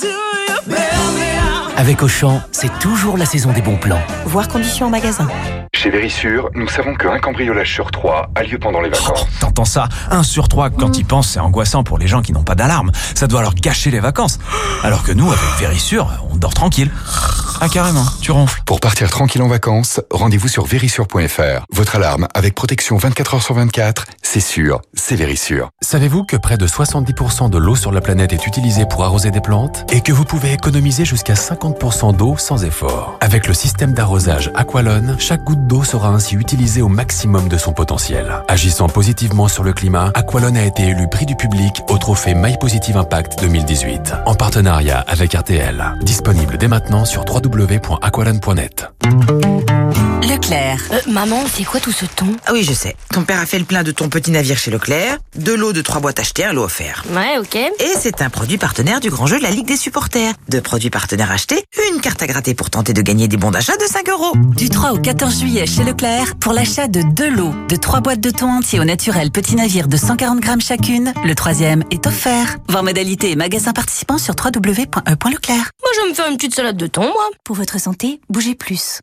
Avec Auchan, c'est toujours la saison des bons plans. Voir conditions en magasin. Chez Vérissure, nous savons qu'un cambriolage sur trois a lieu pendant les vacances. Oh, t'entends ça? Un sur trois, quand ils pensent, c'est angoissant pour les gens qui n'ont pas d'alarme. Ça doit leur gâcher les vacances. Alors que nous, avec Vérissure, on dort tranquille. Ah carrément, tu ronfles. Pour partir tranquille en vacances, rendez-vous sur vérissure point F R. Votre alarme avec protection vingt-quatre heures sur vingt-quatre, c'est sûr, c'est Vérissure. Savez-vous que près de soixante-dix pour cent de l'eau sur la planète est utilisée pour arroser des plantes? Et que vous pouvez économiser jusqu'à cinquante pour cent d'eau sans effort. Avec le système d'arrosage Aqualone, chaque goutte d'eau sera ainsi utilisée au maximum de son potentiel. Agissant positivement sur le climat, Aqualone a été élu prix du public au trophée My Positive Impact deux mille dix-huit. En partenariat avec R T L. Disponible dès maintenant sur w w w point aqualone point net. Leclerc. Euh, maman, c'est quoi tout ce ton? Ah oui, je sais. Ton père a fait le plein de ton petit navire chez Leclerc, de l'eau de trois boîtes achetées, un lot offert. Ouais, ok. Et c'est un produit partenaire du grand jeu de la Ligue des supporters. Deux produits partenaires achetés, une carte à gratter pour tenter de gagner des bons d'achat de cinq euros. Du trois au quatorze juillet chez Leclerc, pour l'achat de deux lots de trois boîtes de thon entier au naturel petit navire de cent quarante grammes chacune, le troisième est offert. Voir modalité et magasins participants sur w w w point e point leclerc. Moi, je vais me faire une petite salade de thon, moi. Pour votre santé, bougez plus.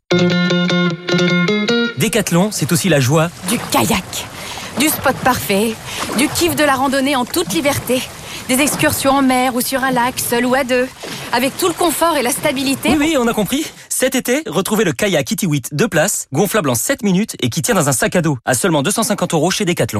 Décathlon, c'est aussi la joie. Du kayak, du spot parfait, du kiff de la randonnée en toute liberté, des excursions en mer ou sur un lac, seul ou à deux, avec tout le confort et la stabilité. Oui, oui, on a compris. Cet été, retrouvez le kayak Kitty huit deux places, gonflable en sept minutes et qui tient dans un sac à dos, à seulement deux cent cinquante euros chez Décathlon.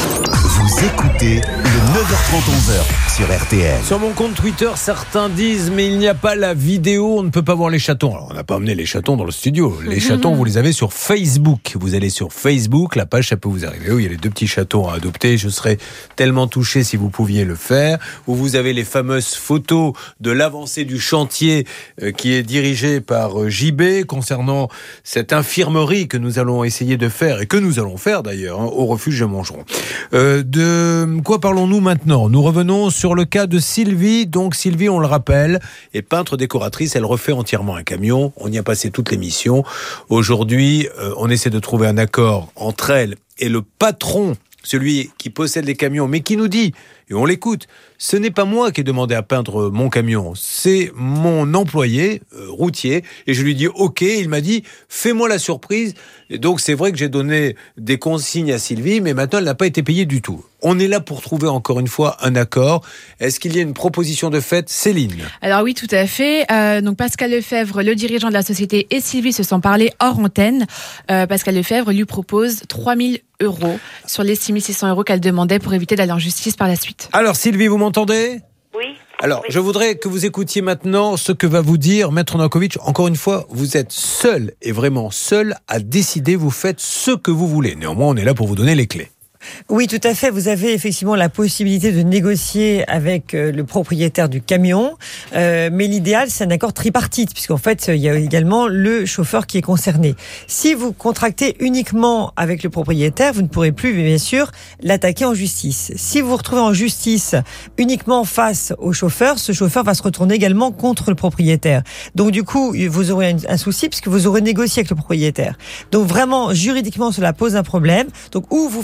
Vous écoutez le neuf heures trente onze heures sur R T L. Sur mon compte Twitter, certains disent mais il n'y a pas la vidéo, on ne peut pas voir les chatons. Alors on n'a pas amené les chatons dans le studio. Les chatons, vous les avez sur Facebook. Vous allez sur Facebook, la page ça peut vous arriver où il y a les deux petits chatons à adopter. Je serais tellement touché si vous pouviez le faire. Où vous avez les fameuses photos de l'avancée du chantier euh, qui est dirigé par euh, J B concernant cette infirmerie que nous allons essayer de faire et que nous allons faire d'ailleurs hein, au refuge de Montgeron. Euh, de quoi parlons-nous maintenant? Nous revenons sur le cas de Sylvie. Donc Sylvie, on le rappelle, est peintre décoratrice. Elle refait entièrement un camion. On y a passé toute l'émission. Aujourd'hui, euh, on essaie de trouver un accord entre elle et le patron, celui qui possède les camions, mais qui nous dit, et on l'écoute, ce n'est pas moi qui ai demandé à peindre mon camion, c'est mon employé euh, routier. Et je lui dis ok, il m'a dit fais-moi la surprise. Et donc c'est vrai que j'ai donné des consignes à Sylvie, mais maintenant elle n'a pas été payée du tout. On est là pour trouver encore une fois un accord. Est-ce qu'il y a une proposition de fait, Céline? Alors oui, tout à fait. Euh, donc Pascal Lefebvre, le dirigeant de la société, et Sylvie se sont parlé hors antenne. Euh, Pascal Lefebvre lui propose trois mille euros sur les six mille six cents euros qu'elle demandait pour éviter d'aller en justice par la suite. Alors Sylvie, vous m'entendez? Oui. Alors, oui. je voudrais que vous écoutiez maintenant ce que va vous dire Maître Nankovic. Encore une fois, vous êtes seul et vraiment seul à décider, vous faites ce que vous voulez. Néanmoins, on est là pour vous donner les clés. Oui, tout à fait. Vous avez effectivement la possibilité de négocier avec euh, le propriétaire du camion, euh, mais l'idéal, c'est un accord tripartite, puisqu'en fait, il y a également le chauffeur qui est concerné. Si vous contractez uniquement avec le propriétaire, vous ne pourrez plus, bien sûr, l'attaquer en justice. Si vous vous retrouvez en justice uniquement face au chauffeur, ce chauffeur va se retourner également contre le propriétaire. Donc, du coup, vous aurez un, un souci, puisque vous aurez négocié avec le propriétaire. Donc, vraiment, juridiquement, cela pose un problème. Donc, ou vous faites un accord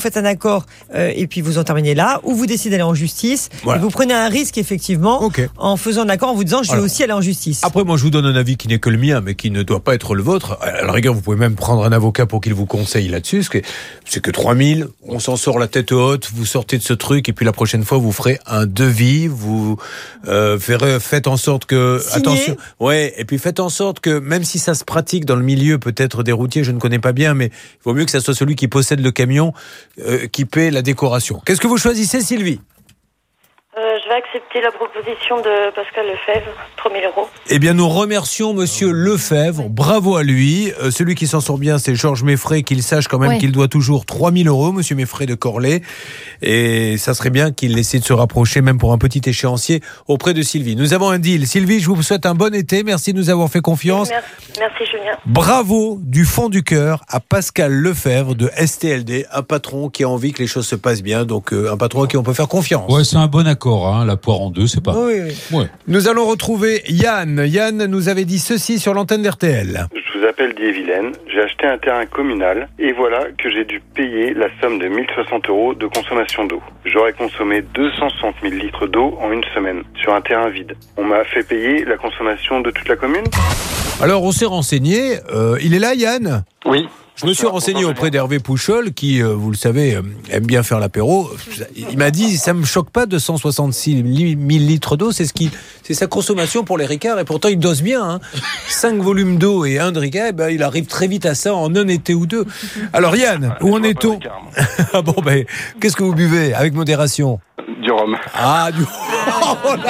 d'accord euh, et puis vous en terminez là, ou vous décidez d'aller en justice voilà. et vous prenez un risque effectivement okay. en faisant un accord en vous disant je vais Alors, aussi aller en justice. Après moi je vous donne un avis qui n'est que le mien mais qui ne doit pas être le vôtre. À la rigueur vous pouvez même prendre un avocat pour qu'il vous conseille là-dessus. C'est que trois mille, on s'en sort la tête haute, vous sortez de ce truc et puis la prochaine fois vous ferez un devis, vous euh, ferez, faites en sorte que Signé. attention, ouais et puis faites en sorte que même si ça se pratique dans le milieu peut-être des routiers, je ne connais pas bien, mais il vaut mieux que ça soit celui qui possède le camion euh, qui paie la décoration. Qu'est-ce que vous choisissez, Sylvie ? euh, Je vais accepter la proposition de Pascal Lefebvre, trois mille euros. Eh bien, nous remercions Monsieur Lefebvre. Bravo à lui. Euh, celui qui s'en sort bien, c'est Georges Meffray, qu'il sache quand même ouais. qu'il doit toujours trois mille euros, Monsieur Meffray de Corlay. Et ça serait bien qu'il essaie de se rapprocher, même pour un petit échéancier, auprès de Sylvie. Nous avons un deal. Sylvie, je vous souhaite un bon été. Merci de nous avoir fait confiance. Merci, Merci Julien. Bravo du fond du cœur à Pascal Lefebvre de S T L D, un patron qui a envie que les choses se passent bien. Donc, euh, un patron à qui on peut faire confiance. Ouais, c'est un bon accord, hein, la poire en deux, c'est pas. Oui, oui. Ouais. Nous allons retrouver Yann. Yann nous avait dit ceci sur l'antenne d'R T L. Je vous appelle d'Ille-et-Vilaine. J'ai acheté un terrain communal et voilà que j'ai dû payer la somme de mille soixante euros de consommation d'eau. J'aurais consommé deux cent soixante mille litres d'eau en une semaine sur un terrain vide. On m'a fait payer la consommation de toute la commune ? Alors on s'est renseigné. Euh, il est là, Yann ? Oui. Je me suis renseigné auprès d'Hervé Pouchol, qui, euh, vous le savez, euh, aime bien faire l'apéro. Il m'a dit, ça me choque pas, deux cent soixante-six mille litres d'eau, c'est ce qui, c'est sa consommation pour les Ricards, et pourtant il dose bien, hein. cinq volumes d'eau et un de Ricard, eh ben, il arrive très vite à ça en un été ou deux. Alors Yann, où en est-on ? Ah bon, ben, qu'est-ce que vous buvez, avec modération ? Du rhum. Ah, du rhum.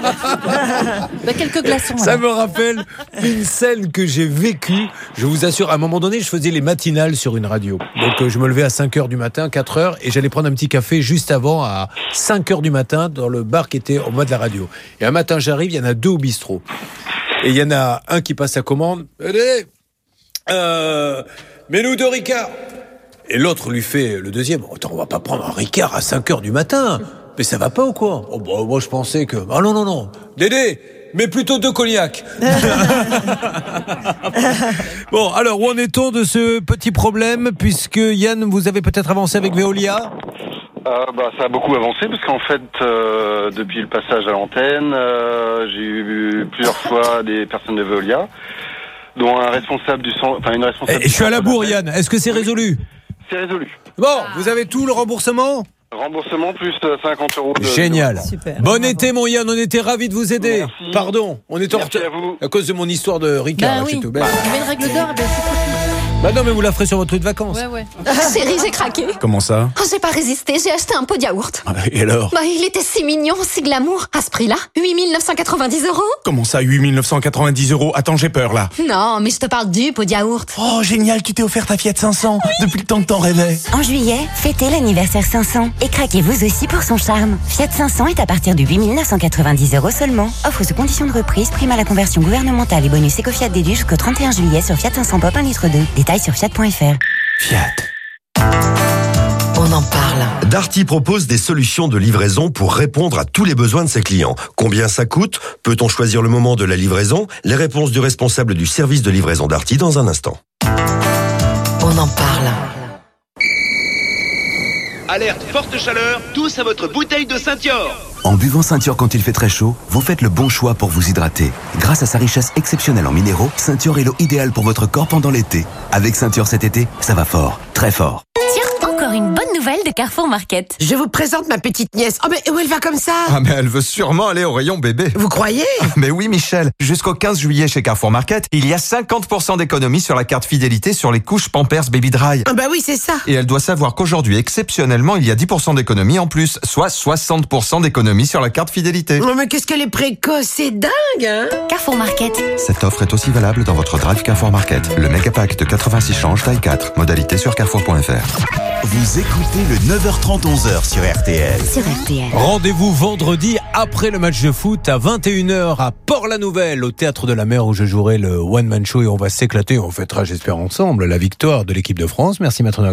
bah, quelques glaçons. Ça alors. me rappelle une scène que j'ai vécue. Je vous assure, à un moment donné, je faisais les matinales sur une radio. Donc, euh, je me levais à cinq heures du matin, quatre heures, et j'allais prendre un petit café juste avant, à cinq heures du matin, dans le bar qui était au bas de la radio. Et un matin, j'arrive, il y en a deux au bistrot. Et il y en a un qui passe sa commande. Allez, euh, mets-nous deux Ricards. Et l'autre lui fait le deuxième. Attends, on va pas prendre un Ricard à cinq heures du matin. Mais ça va pas ou quoi ? Oh, bah, moi je pensais que... Ah non, non, non. Dédé, mais plutôt deux cognacs. Bon, alors où en est-on de ce petit problème, puisque Yann, vous avez peut-être avancé avec Veolia ? Euh, bah, ça a beaucoup avancé parce qu'en fait, euh, depuis le passage à l'antenne, euh, j'ai eu plusieurs fois des personnes de Veolia, dont un responsable du centre, enfin une responsable. Et je suis à la bourre, Yann. Est-ce que c'est résolu ? C'est résolu. Bon, vous avez tout le remboursement ? Remboursement plus cinquante euros. De... Génial. Super. Bon été, mon Yann. On était ravis de vous aider. Merci. Pardon, on est en Merci retard à vous. à cause de mon histoire de Ricard. Bah c'est oui. tout. Ben, Il y avait une règle d'or, ben c'est trop. bah non, mais vous la ferez sur votre truc de vacances. Ouais, ouais. Chérie, j'ai craqué. Comment ça ? Oh, j'ai pas résisté, j'ai acheté un pot de yaourt. Et alors ? Bah, il était si mignon, si glamour. À ce prix-là, huit mille neuf cent quatre-vingt-dix euros. Comment ça, huit mille neuf cent quatre-vingt-dix euros ? Attends, j'ai peur là. Non, mais je te parle du pot de yaourt. Oh, génial, tu t'es offert ta Fiat cinq cents depuis le temps que t'en rêvais. En juillet, fêtez l'anniversaire cinq cents et craquez vous aussi pour son charme. Fiat cinq cents est à partir de huit mille neuf cent quatre-vingt-dix euros seulement. Offre sous conditions de reprise, prime à la conversion gouvernementale et bonus éco-Fiat déduit jusqu'au trente et un juillet sur Fiat cinq cents Pop un litre deux. Détails sur fiat point f r. Fiat. On en parle. Darty propose des solutions de livraison pour répondre à tous les besoins de ses clients. Combien ça coûte ? Peut-on choisir le moment de la livraison ? Les réponses du responsable du service de livraison Darty dans un instant. On en parle. Alerte forte chaleur, tous à votre bouteille de Saint-Yor. En buvant Saint-Yor quand il fait très chaud, vous faites le bon choix pour vous hydrater. Grâce à sa richesse exceptionnelle en minéraux, Saint-Yor est l'eau idéale pour votre corps pendant l'été. Avec Saint-Yor cet été, ça va fort, très fort. Tiens, encore une bonne nouvelle de Carrefour Market. Je vous présente ma petite nièce. Oh, mais où elle va comme ça ? Ah, mais elle veut sûrement aller au rayon bébé. Vous croyez ? Mais oui, Michel. Jusqu'au quinze juillet chez Carrefour Market, il y a cinquante pour cent d'économie sur la carte fidélité sur les couches Pampers Baby Dry. Ah, bah oui, c'est ça. Et elle doit savoir qu'aujourd'hui, exceptionnellement, il y a dix pour cent d'économie en plus, soit soixante pour cent d'économie sur la carte fidélité. Oh, mais qu'est-ce qu'elle est précoce, c'est dingue, hein ? Carrefour Market. Cette offre est aussi valable dans votre drive Carrefour Market. Le méga pack de quatre-vingt-six changes taille quatre. Modalité sur carrefour point f r. Vous écoutez le neuf heures trente onze heures sur R T L. Sur R T L. Rendez-vous vendredi après le match de foot à vingt et une heures à Port-la-Nouvelle, au Théâtre de la Mer, où je jouerai le One Man Show et on va s'éclater. On fêtera, j'espère, ensemble la victoire de l'équipe de France. Merci, Maître